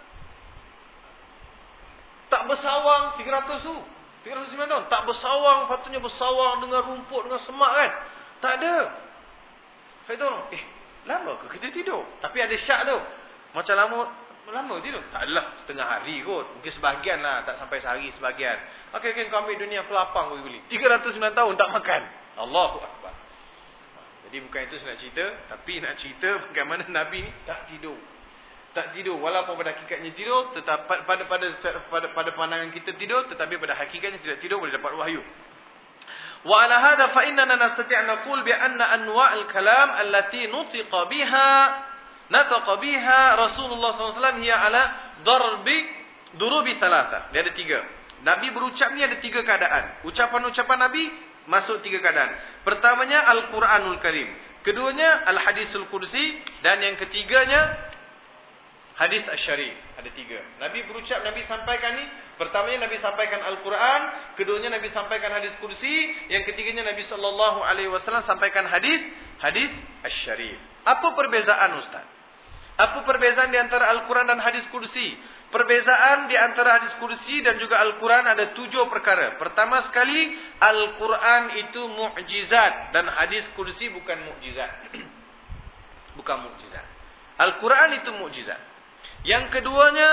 tak bersawang, tiga ratus tu. tiga ratus sembilan tahun. Tak bersawang, patutnya bersawang dengan rumput, dengan semak kan. Tak ada. Kata orang, eh, lama ke kita tidur? Tapi ada syak tu. Macam lama, lama tidur? Tak adalah, setengah hari kot. Mungkin sebahagian lah, tak sampai sehari sebahagian. Okey, okay, kau ambil dunia pelapang beli. tiga ratus sembilan tahun tak makan. Allahu Akbar. Jadi bukan itu saya nak cerita, tapi nak cerita bagaimana Nabi ni tak tidur. Tak tidur, walaupun pada hakikatnya tidur, tetap pada pada pada pada pandangan kita tidur, tetapi pada hakikatnya tidak tidur, boleh dapat wahyu. Wa ala hadha fa innana nastati' an naqul bi anna anwa'al kalam allati nutiqa biha nataqa biha Rasulullah sallallahu alaihi wasallam hiya ala darbi durubi thalatha. Dia ada tiga. Nabi berucap ni ada tiga keadaan. Ucapan-ucapan Nabi masuk tiga keadaan. Pertamanya Al-Quranul Karim, keduanya Al-Hadisul Kursi, dan yang ketiganya Hadis Asy-Syarif. Ada tiga. Nabi berucap, Nabi sampaikan ni. Pertamanya Nabi sampaikan Al-Quran, keduanya Nabi sampaikan Hadis Kursi, yang ketiganya Nabi sallallahu alaihi wasallam sampaikan hadis Hadis Asy-Syarif. Apa perbezaan Ustaz? Apa perbezaan di antara Al-Quran dan Hadis Kursi? Perbezaan di antara Hadis Kursi dan juga Al-Quran ada tujuh perkara. Pertama sekali, Al-Quran itu mukjizat dan Hadis Kursi bukan mukjizat. Bukan mukjizat. Al-Quran itu mukjizat. Yang keduanya,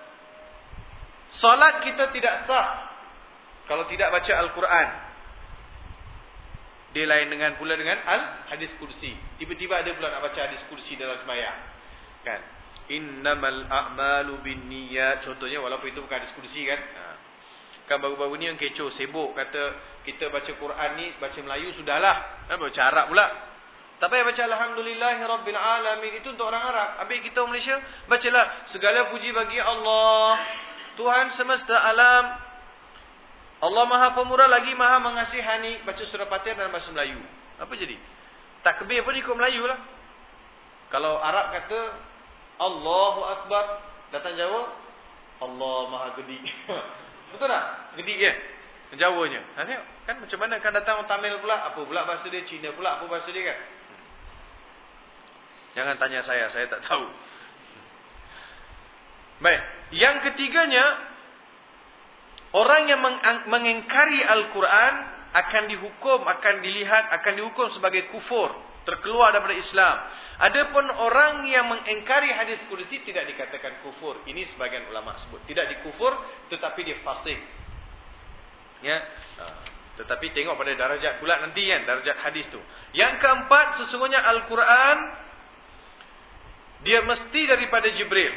solat kita tidak sah kalau tidak baca Al-Quran. Dia lain dengan pula dengan Al-Hadis Kursi. Tiba-tiba ada pula nak baca Hadis Kursi dalam sembahyang. Kan? Innamal a'malu binniyat. Contohnya, walaupun itu bukan Hadis Kursi kan. Ha. Kan baru-baru ni yang kecoh, sibuk kata kita baca Quran ni, baca Melayu sudahlah. Kan baca Arab pula. Tak payah baca Alhamdulillahirabbil alamin, itu untuk orang Arab. Habis kita orang Malaysia bacalah segala puji bagi Allah, Tuhan semesta alam. Allah Maha Pemurah lagi Maha Mengasihani. Baca surah Fatihah dalam bahasa Melayu. Apa jadi? Takbir pun ikut Melayu lah. Kalau Arab kata Allahu Akbar, datang Jawa Allah Maha Gedi. Betul tak? Gedi ya? Jawanya. Ha, tengok kan macam mana kan datang Tamil pula, apa pula bahasa dia, Cina pula apa bahasa dia kan. Jangan tanya saya, saya tak tahu. Baik, yang ketiganya, orang yang mengingkari Al-Quran akan dihukum, akan dilihat, akan dihukum sebagai kufur, terkeluar daripada Islam. Adapun orang yang mengingkari Hadis Kursi tidak dikatakan kufur. Ini sebagian ulama sebut tidak dikufur, tetapi dia fasik. Ya, tetapi tengok pada darajat pula nanti kan, darajat hadis tu. Yang keempat, sesungguhnya Al-Quran dia mesti daripada Jibril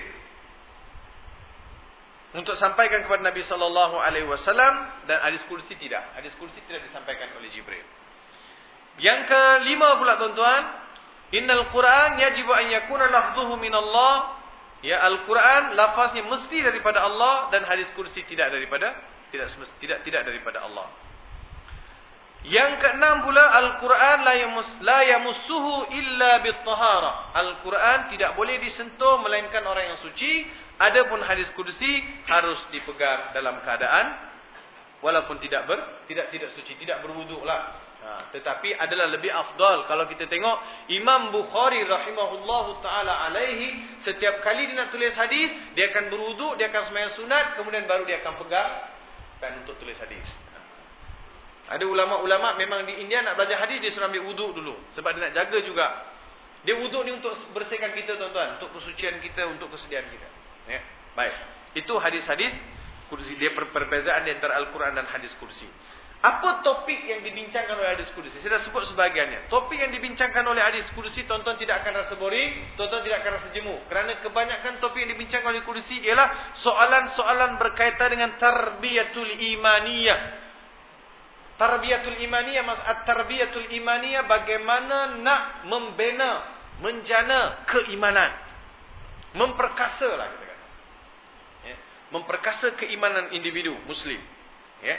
untuk sampaikan kepada Nabi sallallahu alaihi wasallam, dan Hadis Kursi tidak. Hadis Kursi tidak disampaikan oleh Jibril. Yang kelima pula tuan-tuan, innal Quran yajibu an yakuna lafdhuhu min Allah. Ya, Al-Quran lafaznya mesti daripada Allah, dan Hadis Kursi tidak daripada tidak tidak tidak daripada Allah. Yang keenam pula, Al-Quran la yamus la yamussuhu illa bit-taharah. Al-Quran tidak boleh disentuh melainkan orang yang suci. Adapun hadis kursi harus dipegang dalam keadaan walaupun tidak ber tidak tidak suci, tidak berwuduklah. Ha, tetapi adalah lebih afdal kalau kita tengok Imam Bukhari rahimahullahu taala alaihi, setiap kali dia nak tulis hadis, dia akan berwuduk, dia akan sembahyang sunat, kemudian baru dia akan pegang pen untuk tulis hadis. Ada ulama-ulama memang di India nak belajar hadis, dia suruh ambil wuduk dulu. Sebab dia nak jaga juga. Dia wuduk ni untuk bersihkan kita tuan-tuan. Untuk kesucian kita, untuk kesediaan kita. Ya. Baik. Itu hadis-hadis kursi. Dia perbezaan di antara Al-Quran dan hadis kursi. Apa topik yang dibincangkan oleh hadis kursi? Saya dah sebut sebahagiannya. Topik yang dibincangkan oleh hadis kursi, tuan-tuan tidak akan rasa boring. Tuan-tuan tidak akan rasa jemu. Kerana kebanyakan topik yang dibincangkan oleh kursi ialah soalan-soalan berkaitan dengan tarbiyatul imaniyah. Tarbiyatul imaniyah, maksud tarbiyatul imaniyah, bagaimana nak membina, menjana keimanan. Memperkasa lah kita kata. Ya. Memperkasa keimanan individu Muslim. Ya.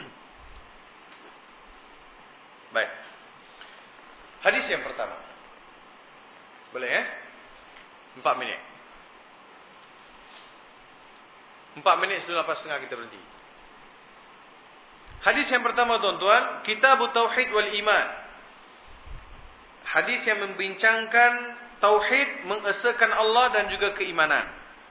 Baik. Hadis yang pertama. Boleh ya? Empat minit. Empat minit setelah lepas setengah kita berhenti. Hadis yang pertama tuan-tuan, Kitab Tauhid wal Iman. Hadis yang membincangkan tauhid, mengesakan Allah dan juga keimanan.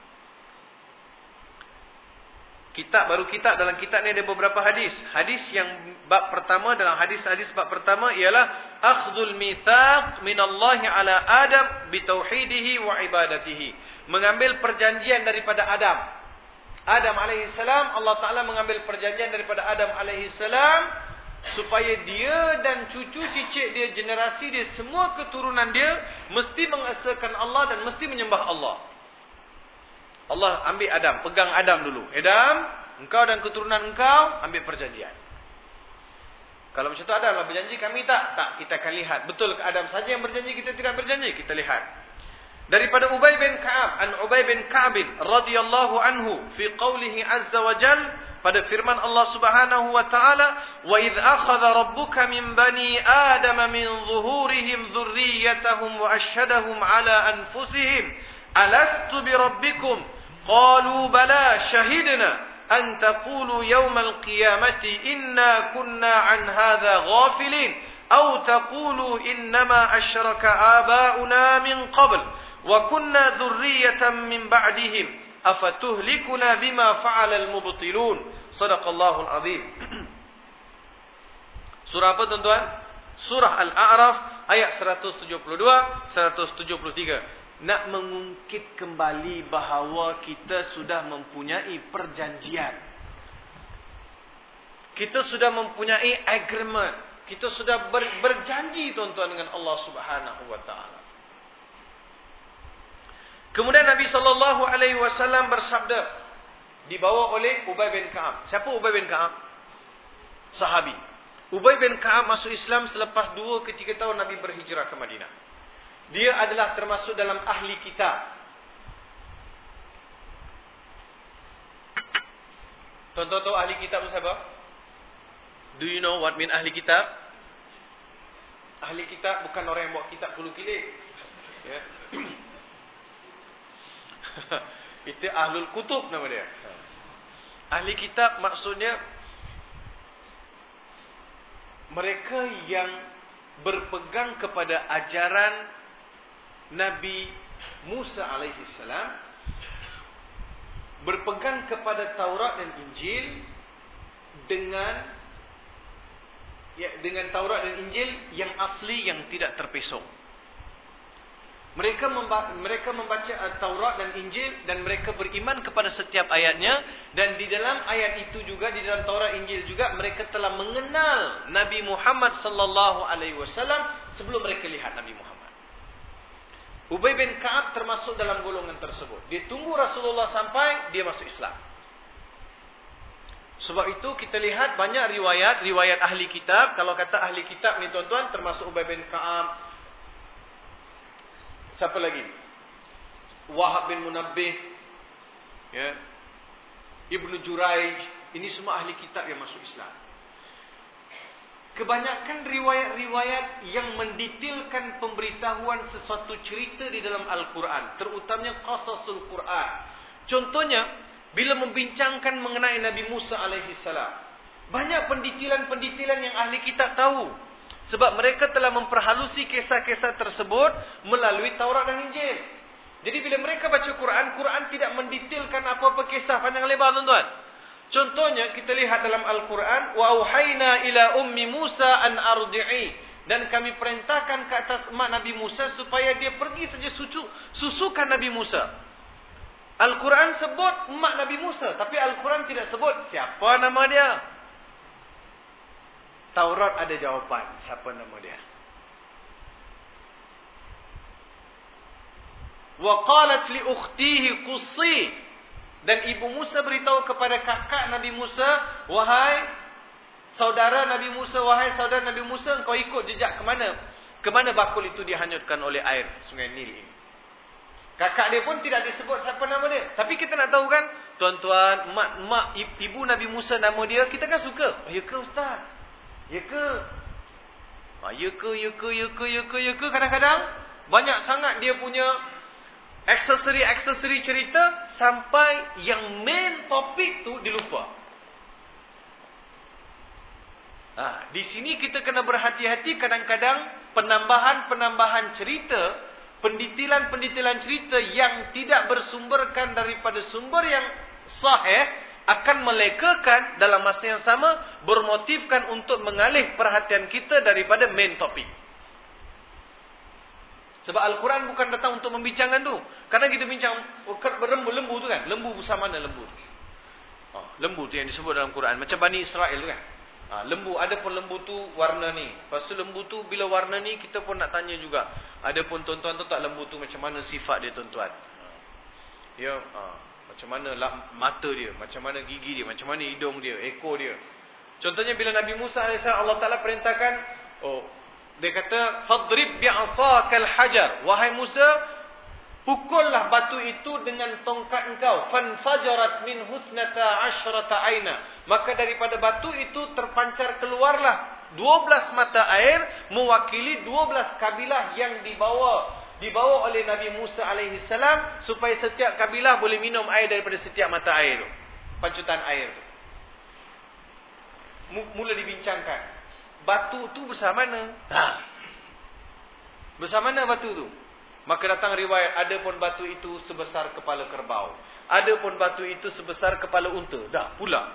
Kitab baru kitab, dalam kitab ni ada beberapa hadis. Hadis yang bab pertama, dalam hadis-hadis bab pertama ialah akhdhul mitsaq minallahi ala Adam bitauhidihi wa ibadatihi. Mengambil perjanjian daripada Adam. Adam alaihissalam, Allah Ta'ala mengambil perjanjian daripada Adam alaihissalam supaya dia dan cucu cicit dia, generasi dia, semua keturunan dia mesti mengesahkan Allah dan mesti menyembah Allah. Allah ambil Adam, pegang Adam dulu. Adam, engkau dan keturunan engkau ambil perjanjian. Kalau macam tu Adam lah berjanji, kami tak? Tak, kita akan lihat. Betul ke Adam saja yang berjanji, kita tidak berjanji? Kita lihat. Daripada Ubay bin Ka'ab, an Ubay bin Ka'ab radhiyallahu anhu fi qawlihi azza wa jal, pada firman Allah Subhanahu wa taala, wa idh akhadha rabbuka min bani adama min zuhurihim dhurriyyatahum wa ashhadahum ala anfusihim alastu bi rabbikum qalu bala shahidna an taqulu yawmal qiyamati inna kunna an hadha ghafilin aw taqulu innama ashraka abauna min qabl wa kunna dhurriyatan min ba'dihim afatuhlikuna bima fa'ala al-mubtilun. Sadaqallahul azim. Surah apa tuan-tuan? Surah Al-A'raf ayat seratus tujuh puluh dua seratus tujuh puluh tiga. Nak mengungkit kembali bahawa kita sudah mempunyai perjanjian. Kita sudah mempunyai agreement. Kita sudah ber, berjanji tuan-tuan dengan Allah Subhanahu wa taala. Kemudian Nabi sallallahu alaihi wasallam bersabda, dibawa oleh Ubay bin Ka'ab. Siapa Ubay bin Ka'ab? Sahabi. Ubay bin Ka'ab masuk Islam selepas dua ke tiga tahun Nabi berhijrah ke Madinah. Dia adalah termasuk dalam ahli kitab. Tuan-tuan tahu ahli kitab itu siapa? Do you know what mean ahli kitab? Ahli kitab bukan orang yang buat kitab kulu kilik. Ya. Itu ahlul kutub nama dia. Ahli kitab maksudnya mereka yang berpegang kepada ajaran Nabi Musa alaihi salam, berpegang kepada Taurat dan Injil dengan ya, dengan Taurat dan Injil yang asli, yang tidak terpesong. Mereka membaca, mereka membaca Taurat dan Injil dan mereka beriman kepada setiap ayatnya, dan di dalam ayat itu juga, di dalam Taurat Injil juga, mereka telah mengenal Nabi Muhammad sallallahu alaihi wasallam sebelum mereka lihat Nabi Muhammad. Ubay bin Ka'ab termasuk dalam golongan tersebut. Dia tunggu Rasulullah sampai dia masuk Islam. Sebab itu kita lihat banyak riwayat, riwayat ahli kitab. Kalau kata ahli kitab ni tuan-tuan, termasuk Ubay bin Ka'ab. Siapa lagi? Wahab bin Munabbih, ya, Ibnu Juraij. Ini semua ahli kitab yang masuk Islam. kebanyakan riwayat-riwayat yang mendetailkan pemberitahuan sesuatu cerita di dalam Al-Quran, terutamanya qasasul Quran. Contohnya, bila membincangkan mengenai Nabi Musa alaihi salam, banyak pendetilan-pendetilan yang ahli kitab tahu. Sebab mereka telah memperhalusi kisah-kisah tersebut melalui Taurat dan Injil. Jadi bila mereka baca Quran, Quran tidak mendetailkan apa-apa kisah panjang lebar, tuan-tuan. Contohnya kita lihat dalam Al-Quran, wa auhayna ila ummi Musa an ardi'i, dan kami perintahkan ke atas emak Nabi Musa supaya dia pergi saja susu, susukan Nabi Musa. Al-Quran sebut emak Nabi Musa, tapi Al-Quran tidak sebut siapa nama dia. Taurat ada jawapan siapa nama dia. Wa qalat li ukhtihi qussi, dan ibu Musa beritahu kepada kakak Nabi Musa, wahai saudara Nabi Musa, wahai saudara Nabi Musa, engkau ikut jejak ke mana? Ke mana bakul itu dihanyutkan oleh air Sungai Nil ini. Kakak dia pun tidak disebut siapa nama dia. Tapi kita nak tahu kan, tuan-tuan, mak-mak ibu Nabi Musa nama dia, kita kan suka. Oh, ya ke ustaz? Ya ke? Ha, ya ke, ya ke, ya ke, ya ke, ya ke. Kadang-kadang banyak sangat dia punya aksesori-aksesori cerita sampai yang main topik tu dilupa. Nah, di sini kita kena berhati-hati, kadang-kadang penambahan-penambahan cerita, pendetilan-pendetilan cerita yang tidak bersumberkan daripada sumber yang sahih akan melekakan dalam masa yang sama, bermotifkan untuk mengalih perhatian kita daripada main topik. Sebab Al-Quran bukan datang untuk membincangkan tu. Kadang kita bincang lembu-lembu tu kan. Lembu besar mana lembu tu? Ha, lembu tu yang disebut dalam Quran. Macam Bani Israel tu kan. Ha, lembu, ada pun lembu tu warna ni. Lepas tu lembu tu bila warna ni, kita pun nak tanya juga. Ada pun tuan-tuan tu tak lembu tu macam mana sifat dia tuan-tuan. Ha, ya, ha, macam mana mata dia, macam mana gigi dia, macam mana hidung dia, ekor dia. Contohnya bila Nabi Musa alaihissalam, Allah Ta'ala perintahkan, oh, dia kata, fadrib bi'asakal hajar. Wahai Musa, pukullah batu itu dengan tongkat engkau. Fanfajarat min husnata asyrata aina. Maka daripada batu itu terpancar keluarlah dua belas mata air, mewakili dua belas kabilah yang dibawa dibawa oleh Nabi Musa alaihi salam, supaya setiap kabilah boleh minum air daripada setiap mata air itu. Pancutan air itu. Mula dibincangkan. Batu tu besar mana? Ha. Besar mana batu tu? Maka datang riwayat, ada pun batu itu sebesar kepala kerbau. Ada pun batu itu sebesar kepala unta. Dah pula.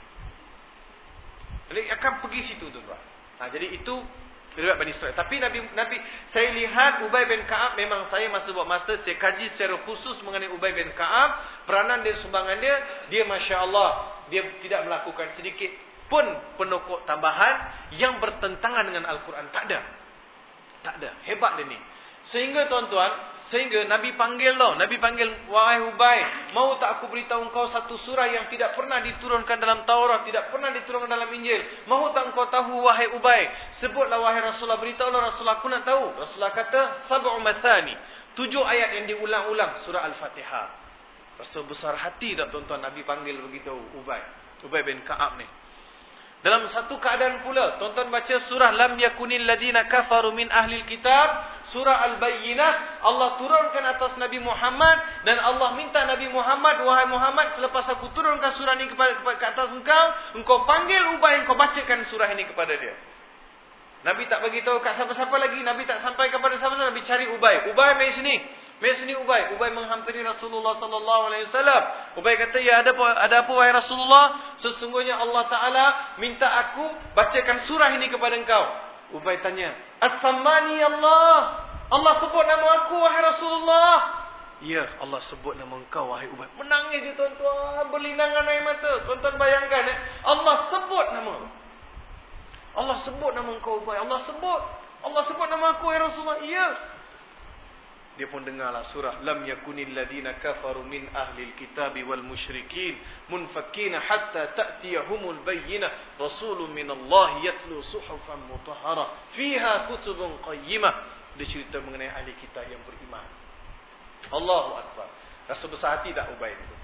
Jadi akan pergi situ tuan-tuan. Ha, jadi itu riwayat Bani Israel. Tapi Nabi Nabi saya lihat Ubay bin Ka'ab, memang saya masa buat master, saya kaji secara khusus mengenai Ubay bin Ka'ab, peranan dia, sumbangan dia, dia masya-Allah, dia tidak melakukan sedikit pun penokok tambahan yang bertentangan dengan Al-Quran. Tak ada. Tak ada. Hebat dia ni. Sehingga tuan-tuan, sehingga Nabi panggil tau. Nabi panggil, wahai Ubay, mau tak aku beritahu engkau satu surah yang tidak pernah diturunkan dalam Taurat, tidak pernah diturunkan dalam Injil. Mau tak engkau tahu, wahai Ubay? Sebutlah wahai Rasulullah, beritahulah Rasulullah, aku nak tahu. Rasulullah kata, sab'u mathani. Tujuh ayat yang diulang-ulang surah Al-Fatihah. Rasa besar hati tak tuan-tuan Nabi panggil begitu Ubay. Ubay bin Ka'ab ni. Dalam satu keadaan pula, tuan-tuan baca surah Lam yakunil ladina kafaru min ahlil kitab, surah Al-Bayyinah, Allah turunkan atas Nabi Muhammad, dan Allah minta Nabi Muhammad, wahai Muhammad, selepas aku turunkan surah ini kepada, ke atas engkau, engkau panggil Ubay, engkau bacakan surah ini kepada dia. Nabi tak bagi tahu kat siapa-siapa lagi, Nabi tak sampai kepada siapa-siapa, Nabi cari Ubay. Ubay mai sini. Mai sini Ubay. Ubay menghampiri Rasulullah sallallahu alaihi wasallam. Ubay kata, "Ya ada apa ada apa wahai Rasulullah? Sesungguhnya Allah Taala minta aku bacakan surah ini kepada engkau." Ubay tanya, "As-sammani Allah? Allah sebut nama aku wahai Rasulullah?" "Ya, Allah sebut nama engkau wahai Ubay." Menangis dia tuan-tuan, berlinangan air mata. Tuan-tuan bayangkan, eh? Allah sebut nama. Allah sebut nama engkau Ubay. Allah sebut. Allah sebut nama aku ya Rasulullah. Ya. Dia pun dengarlah surah Lam yakunil ladina kafaru min ahlil kitabi wal musyrikin munfakkina hatta ta'tiyahumul bayyinah rasulun minallahi yatlu suhufan mutahhara fiha kutubun qayyimah. Dia cerita mengenai ahli kitab yang beriman. Allahu akbar. Rasa besar hati tak Ubay ni?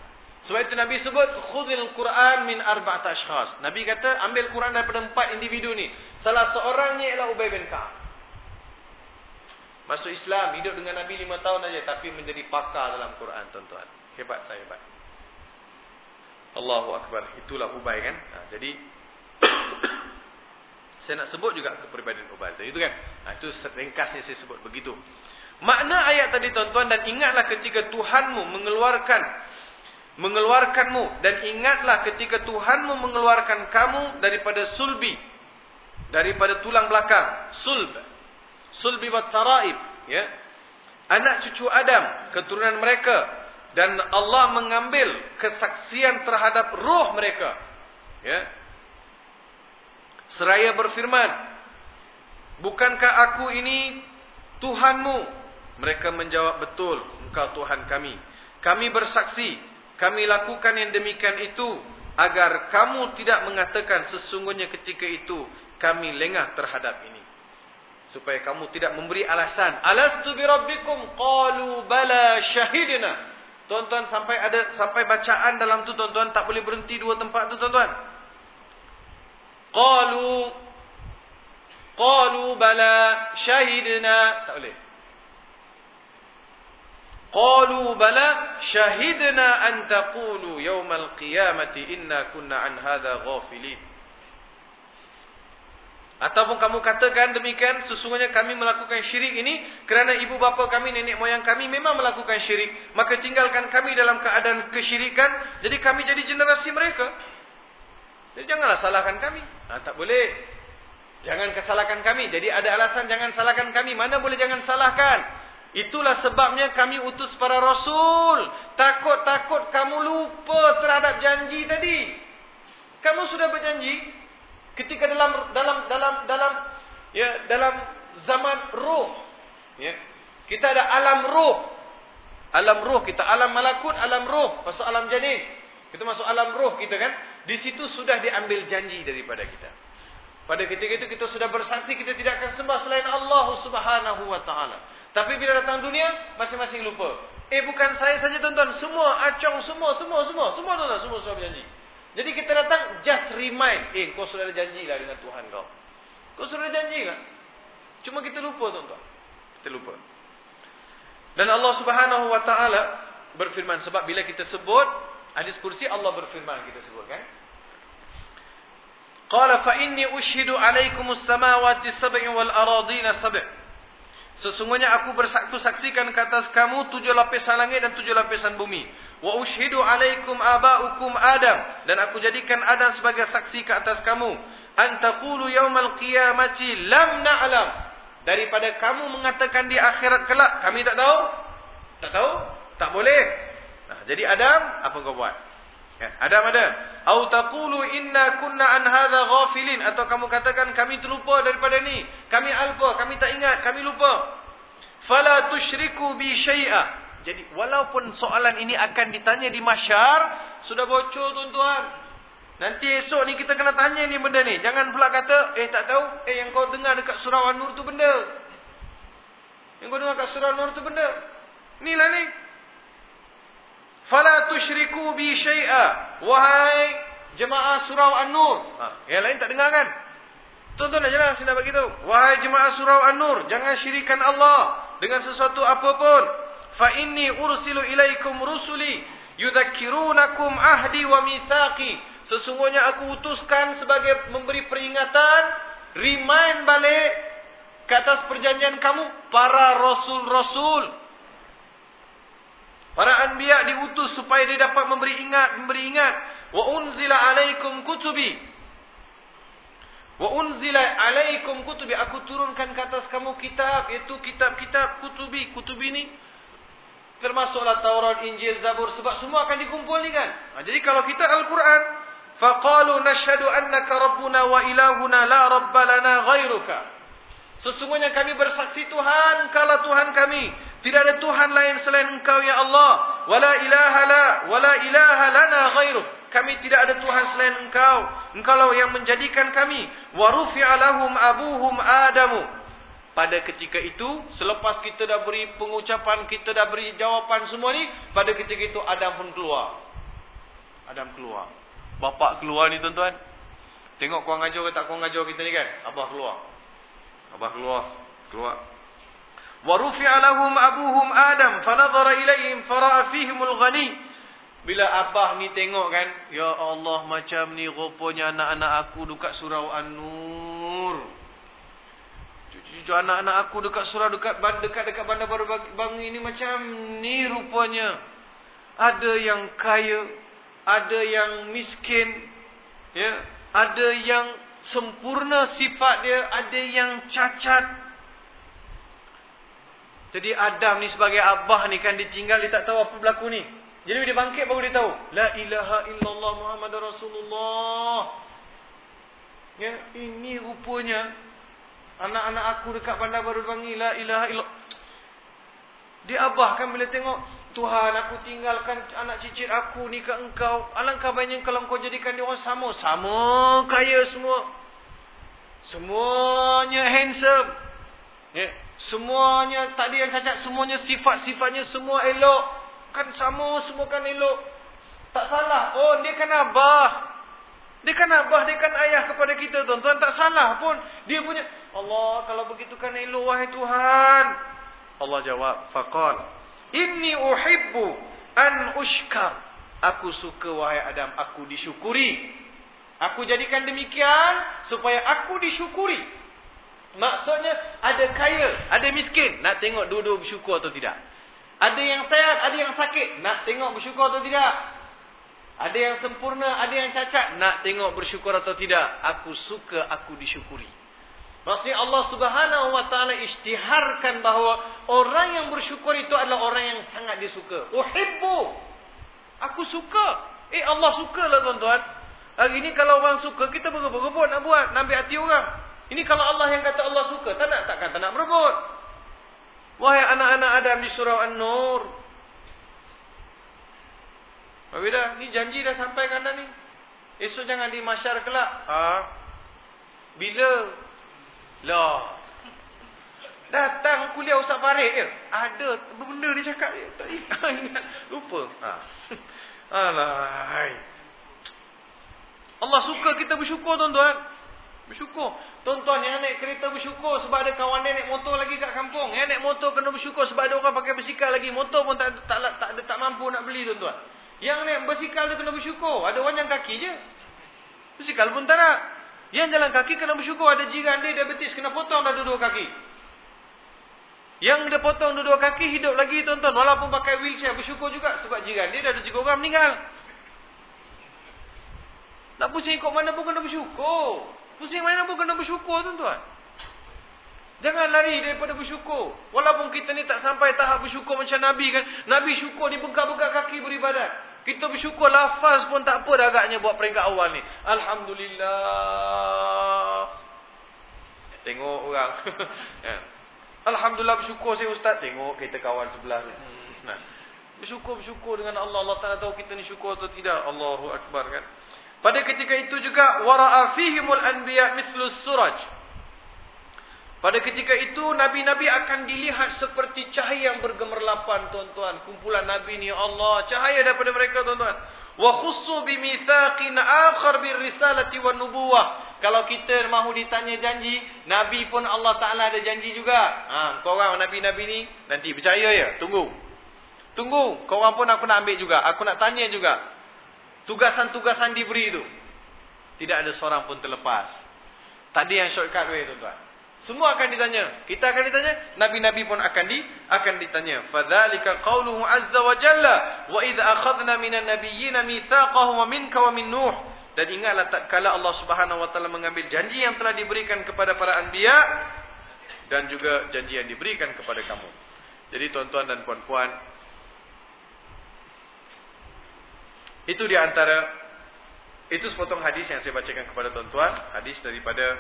Sebab itu Nabi sebut khudhil Quran min arba'at ashkhas. Nabi kata ambil Quran daripada empat individu ni. Salah seorangnya ialah Ubay bin Ka'ab. Masuk Islam, hidup dengan Nabi lima tahun saja tapi menjadi pakar dalam Quran, tuan-tuan. Hebat tak hebat? Allahu Akbar. Itulah Ubay kan. Ha, jadi saya nak sebut juga kepribadian Ubay. Itu kan. Ha, itu ringkasnya saya sebut begitu. Makna ayat tadi tuan-tuan, dan ingatlah ketika Tuhanmu mengeluarkan mengeluarkanmu, dan ingatlah ketika Tuhanmu mengeluarkan kamu daripada sulbi, daripada tulang belakang, sulb, sulbi wa taraib, ya, anak cucu Adam, keturunan mereka, dan Allah mengambil kesaksian terhadap roh mereka, ya, seraya berfirman, bukankah aku ini Tuhanmu? Mereka menjawab, betul, engkau Tuhan kami. Kami bersaksi, kami lakukan yang demikian itu agar kamu tidak mengatakan sesungguhnya ketika itu kami lengah terhadap ini. Supaya kamu tidak memberi alasan. Alastu bi rabbikum qalu bala syahidna. Tuan-tuan, sampai ada sampai bacaan dalam tu tuan-tuan, tak boleh berhenti dua tempat tu tuan-tuan. Qalu qalu bala syahidna, tak boleh. Qalu bala syahidna an taqulu yaumal qiyamati inna kunna an hadha ghafilin. Ataupun kamu katakan demikian, sesungguhnya kami melakukan syirik ini kerana ibu bapa kami, nenek moyang kami memang melakukan syirik, maka tinggalkan kami dalam keadaan kesyirikan, jadi kami jadi generasi mereka. Jadi janganlah salahkan kami. Ha, tak boleh. Jangan kesalahkan kami. Jadi ada alasan jangan salahkan kami. Mana boleh jangan salahkan? Itulah sebabnya kami utus para rasul. Takut-takut kamu lupa terhadap janji tadi. Kamu sudah berjanji ketika dalam dalam dalam dalam ya dalam zaman ruh. Ya. Kita ada alam ruh. Alam ruh kita, alam malakut, alam ruh, masuk alam janin. Kita masuk alam ruh kita kan. Di situ sudah diambil janji daripada kita. Pada ketika itu kita sudah bersaksi kita tidak akan sembah selain Allah Subhanahu wa taala. Tapi bila datang dunia, masing-masing lupa. Eh, bukan saya saja tuan-tuan. Semua, acong, semua, semua, semua. Semua tuan-tuan, semua sudah berjanji. Jadi kita datang, just remind. Eh, kau sudah ada janji lah dengan Tuhan kau. Kau sudah ada janji lah. Cuma kita lupa tuan-tuan. Kita lupa. Dan Allah Subhanahu wa ta'ala berfirman. Sebab bila kita sebut, hadis kursi Allah berfirman kita sebut kan. Qala fa inni ushidu alaikumus samawati sab'i wal aradina sab'i. Sesungguhnya aku bersaksi saksikan ke atas kamu tujuh lapisan langit dan tujuh lapisan bumi. Wa ushidu alaikum aba'ukum Adam. Dan aku jadikan Adam sebagai saksi ke atas kamu. An taqulu yaumal qiyamati lam na'lam. Daripada kamu mengatakan di akhirat kelak, kami tak tahu. Tak tahu? Tak boleh. Nah, jadi Adam, apa kau buat? Ya, Adam ada. Au taqulu inna kunna an hadha ghafilin, atau kamu katakan kami terlupa daripada ni, kami alpa, kami tak ingat, kami lupa. Fala tusyriku bi syai'a. Jadi walaupun soalan ini akan ditanya di mahsyar, sudah bocor tuan-tuan. Nanti esok ni kita kena tanya ni benda ni. Jangan pula kata eh tak tahu, eh yang kau dengar dekat surau An-Nur tu benda. Yang kau dengar dekat surau An-Nur tu benda. Inilah ni. Fala tusyriku bi syai'a. Wahai jemaah surau An-Nur. Ha, yang lain tak dengar kan? Tuan-tuan dah jelas sini bagi tahu. Wahai jemaah surau An-Nur, jangan syirikan Allah dengan sesuatu apapun. Fa inni ursilu ilaikum rusuli yudzakirunakum ahdi wa mitsaqi. Sesungguhnya aku utuskan sebagai memberi peringatan, remind balik ke atas perjanjian kamu para rasul-rasul. Para anbiya diutus supaya dia dapat memberi ingat, memberi ingat. Wa unzila alaikum kutubi. Wa unzila alaikum kutubi. Aku turunkan ke atas kamu kitab, iaitu kitab-kitab kutubi. Kutubi ni termasuklah Taurat, Injil, Zabur, sebab semua akan dikumpul ni kan. Ha, jadi kalau kita Al-Quran, faqalu nashhadu annaka rabbuna wa ilahuna la rabba lana ghairuka. Sesungguhnya kami bersaksi Tuhan, Engkaulah Tuhan kami. Tidak ada Tuhan lain selain Engkau ya Allah. Wala ilaha la, wala ilaha lana ghairuk. Kami tidak ada Tuhan selain Engkau. Engkaulah yang menjadikan kami. Wa rufi'a lahum abuhum Adamu. Pada ketika itu, selepas kita dah beri pengucapan, kita dah beri jawapan semua ni, pada ketika itu Adam pun keluar. Adam keluar. Bapak keluar ni tuan-tuan. Tengok kurang ajar ke tak kurang ajar kita ni kan. Abah keluar. Abah keluar. Keluar. Wa rufi'a lahum abuhum Adam fanadhara ilaihim fara'a fihimul ghani. Bila abah ni tengok kan, ya Allah, macam ni rupanya anak-anak aku dekat surau An-Nur. Cucu-cucu anak-anak aku dekat surau dekat dekat dekat Bandar Baru Bangi ni macam ni rupanya. Ada yang kaya, ada yang miskin, ya, ada yang sempurna sifat dia, ada yang cacat. Jadi Adam ni sebagai abah ni kan ditinggal, dia tak tahu apa berlaku ni. Jadi dia bangkit baru dia tahu, la ilaha illallah Muhammadur Rasulullah. Ya, ini rupanya anak-anak aku dekat Bandar Baru Bangi, la ilaha illallah. Dia abah kan bila tengok, Tuhan, aku tinggalkan anak cicit aku ni ke engkau. Alangkah baiknya kalau engkau jadikan dia orang sama. Sama kaya semua. Semuanya handsome. Ya. Semuanya tak ada yang cacat. Semuanya sifat-sifatnya semua elok. Kan sama, semua kan elok. Tak salah pun. Dia kan abah. Dia kan abah, dia kan ayah kepada kita, tuan-tuan. Tak salah pun. Dia punya, Allah, kalau begitu kan elok, wahai Tuhan. Allah jawab, faqal, inni uhibbu an ushkar. Aku suka, wahai Adam, aku disyukuri. Aku jadikan demikian supaya aku disyukuri. Maksudnya ada kaya, ada miskin, nak tengok dua-dua bersyukur atau tidak. Ada yang sihat, ada yang sakit, nak tengok bersyukur atau tidak. Ada yang sempurna, ada yang cacat, nak tengok bersyukur atau tidak. Aku suka, aku disyukuri. Maksudnya Allah Subhanahu wa taala isytiharkan bahawa orang yang bersyukur itu adalah orang yang sangat disuka. Uhibbu. Aku suka. Eh, Allah sukalah, tuan-tuan. Hari ini kalau orang suka, kita berebut-berebut nak buat, nak ambil hati orang. Ini kalau Allah yang kata Allah suka, tak nak, takkan tak nak berebut. Wahai anak-anak Adam di surau An-Nur. Habis dah, ni janji dah sampai kan dah ni. Esok jangan di mahsyar kelak. Ha? Bila? Lah. Datang kuliah Ustaz Farid ke? Ada benda dia cakap dia tak ingat. Lupa. Ha. Alahai. Allah suka kita bersyukur, tuan-tuan. Bersyukur. Tuan-tuan yang naik kereta bersyukur sebab ada kawan dia naik motor lagi kat kampung. Yang naik motor kena bersyukur sebab ada orang pakai bersikal lagi. Motor pun tak tak tak, tak, tak mampu nak beli, tuan-tuan. Yang naik bersikal tu kena bersyukur. Ada orang yang kaki je. Bersikal pun tak nak. Yang jalan kaki kena bersyukur. Ada jiran dia diabetes kena potong dah dua-dua kaki. Yang dia potong dua-dua kaki hidup lagi, tuan-tuan. Walaupun pakai wheelchair bersyukur juga sebab jiran dia dah ada tiga orang meninggal. Nak pusing ikut mana pun kena bersyukur. Pusing mana pun kena bersyukur, tuan-tuan. Jangan lari daripada bersyukur. Walaupun kita ni tak sampai tahap bersyukur macam Nabi kan. Nabi syukur di bengkak-bengkak kaki beribadat. Kita bersyukur lafaz pun tak apa dah agaknya buat peringkat awal ni. Alhamdulillah. Tengok orang. Alhamdulillah bersyukur saya ustaz. Tengok kita kawan sebelah ni. Nah. Bersyukur-bersyukur dengan Allah. Allah Ta'ala tahu kita ni syukur atau tidak. Allahu Akbar kan. Pada ketika itu juga wara'a fihimul anbiya mithlus suraj. Pada ketika itu nabi-nabi akan dilihat seperti cahaya yang bergemerlapan, tuan-tuan. Kumpulan nabi ni Allah cahaya daripada mereka, tuan-tuan. Wa khussu bimitsaqin akhar birrisalati wan nubuwah. Kalau kita mahu ditanya janji, nabi pun Allah Taala ada janji juga. Ha, kau orang nabi-nabi ni nanti percaya ya? Tunggu. Tunggu, kau orang pun aku nak ambil juga. Aku nak tanya juga. Tugasan-tugasan diberi itu. Tidak ada seorang pun terlepas. Tadi yang shortcut way, tuan-tuan. Semua akan ditanya. Kita akan ditanya, nabi-nabi pun akan di akan ditanya. Fadzalika qauluhu azza wa jalla, wa idza akhadna minan nabiyyina mitsaqahum wa minka wa min Nuh. Dan ingatlah tatkala Allah Subhanahu wa taala mengambil janji yang telah diberikan kepada para anbiya dan juga janji yang diberikan kepada kamu. Jadi tuan-tuan dan puan-puan, itu di antara, itu sepotong hadis yang saya bacakan kepada tuan-tuan. Hadis daripada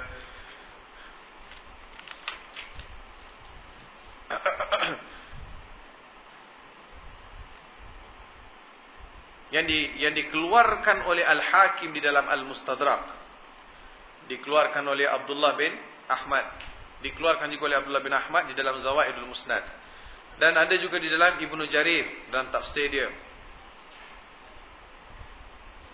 yang di yang dikeluarkan oleh Al-Hakim di dalam Al-Mustadrak. Dikeluarkan oleh Abdullah bin Ahmad. Dikeluarkan juga oleh Abdullah bin Ahmad di dalam Zawaidul Musnad. Dan ada juga di dalam Ibnu Jarir dalam tafsir dia.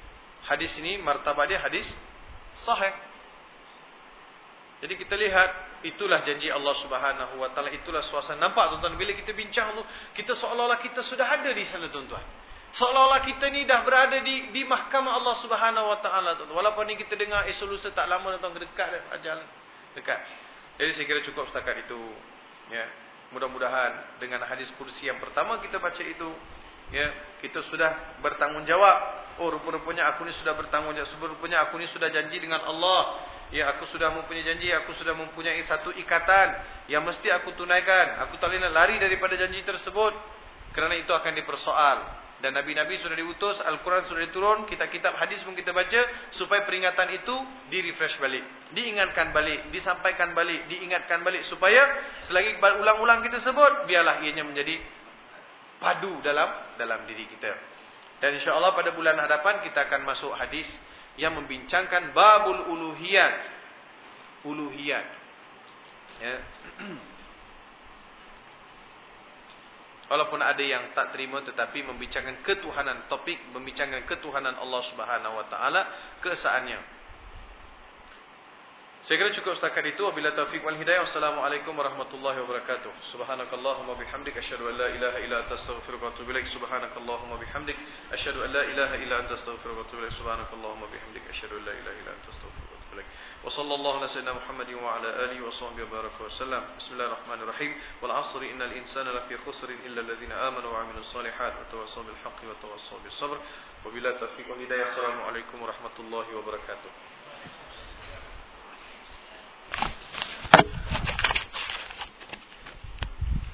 hadis ini martabat dia hadis sahih. Jadi kita lihat, itulah janji Allah Subhanahu wa taala, itulah suasana. Nampak tuan-tuan, bila kita bincang tu, kita seolah-olah kita sudah ada di sana tuan-tuan. Seolah-olah kita ni dah berada di di mahkamah Allah Subhanahu wa taala tuan-tuan. Walaupun ni kita dengar esok lusa tak lama tuan-tuan, dekat dah ajal. Dekat. Jadi saya kira cukup setakat itu. Ya. Mudah-mudahan dengan hadis kursi yang pertama kita baca itu, ya, kita sudah bertanggungjawab. Oh, rupa-rupanya aku ni sudah bertanggungjawab. Rupa-rupanya aku ni sudah janji dengan Allah. Ya, aku sudah mempunyai janji, aku sudah mempunyai satu ikatan yang mesti aku tunaikan. Aku tak boleh lari daripada janji tersebut. Kerana itu akan dipersoal. Dan Nabi-Nabi sudah diutus, Al-Quran sudah diturun, kitab-kitab hadis pun kita baca, supaya peringatan itu di-refresh balik, diingatkan balik, disampaikan balik, diingatkan balik, supaya selagi ulang-ulang kita sebut, biarlah ianya menjadi padu dalam dalam diri kita. Dan insya-Allah pada bulan hadapan kita akan masuk hadis yang membincangkan babul uluhiyat. Uluhiyat. Ya. Walaupun ada yang tak terima, tetapi membincangkan ketuhanan, topik membincangkan ketuhanan Allah Subhanahu wa taala, keesaannya. Saya kira cukup setakat itu. Wabillahi taufiq wal hidayah. Wassalamualaikum warahmatullahi wabarakatuh. Subhanakallahumma bihamdik asyhadu an la ilaha illa anta astaghfiruka wa atubu ilaik. Subhanakallahumma bihamdik asyhadu an la ilaha illa anta astaghfiruka wa atubu ilaik. Subhanakallahumma bihamdik asyhadu an la ilaha illa anta astaghfiruka wa atubu ilaik. Wa sallallahu ala sayyidina Muhammadin wa ala alihi wa sahbihi wa baraka wa sallam. Bismillahirrahmanirrahim. Wal 'asri innal insana lafi khusrin illa alladhina amanu wa 'amilus solihat wa tawassaw bil haqqi wa tawassaw bis sabr. Wabillahi taufiq wal hidayah. Assalamualaikum warahmatullahi wabarakatuh.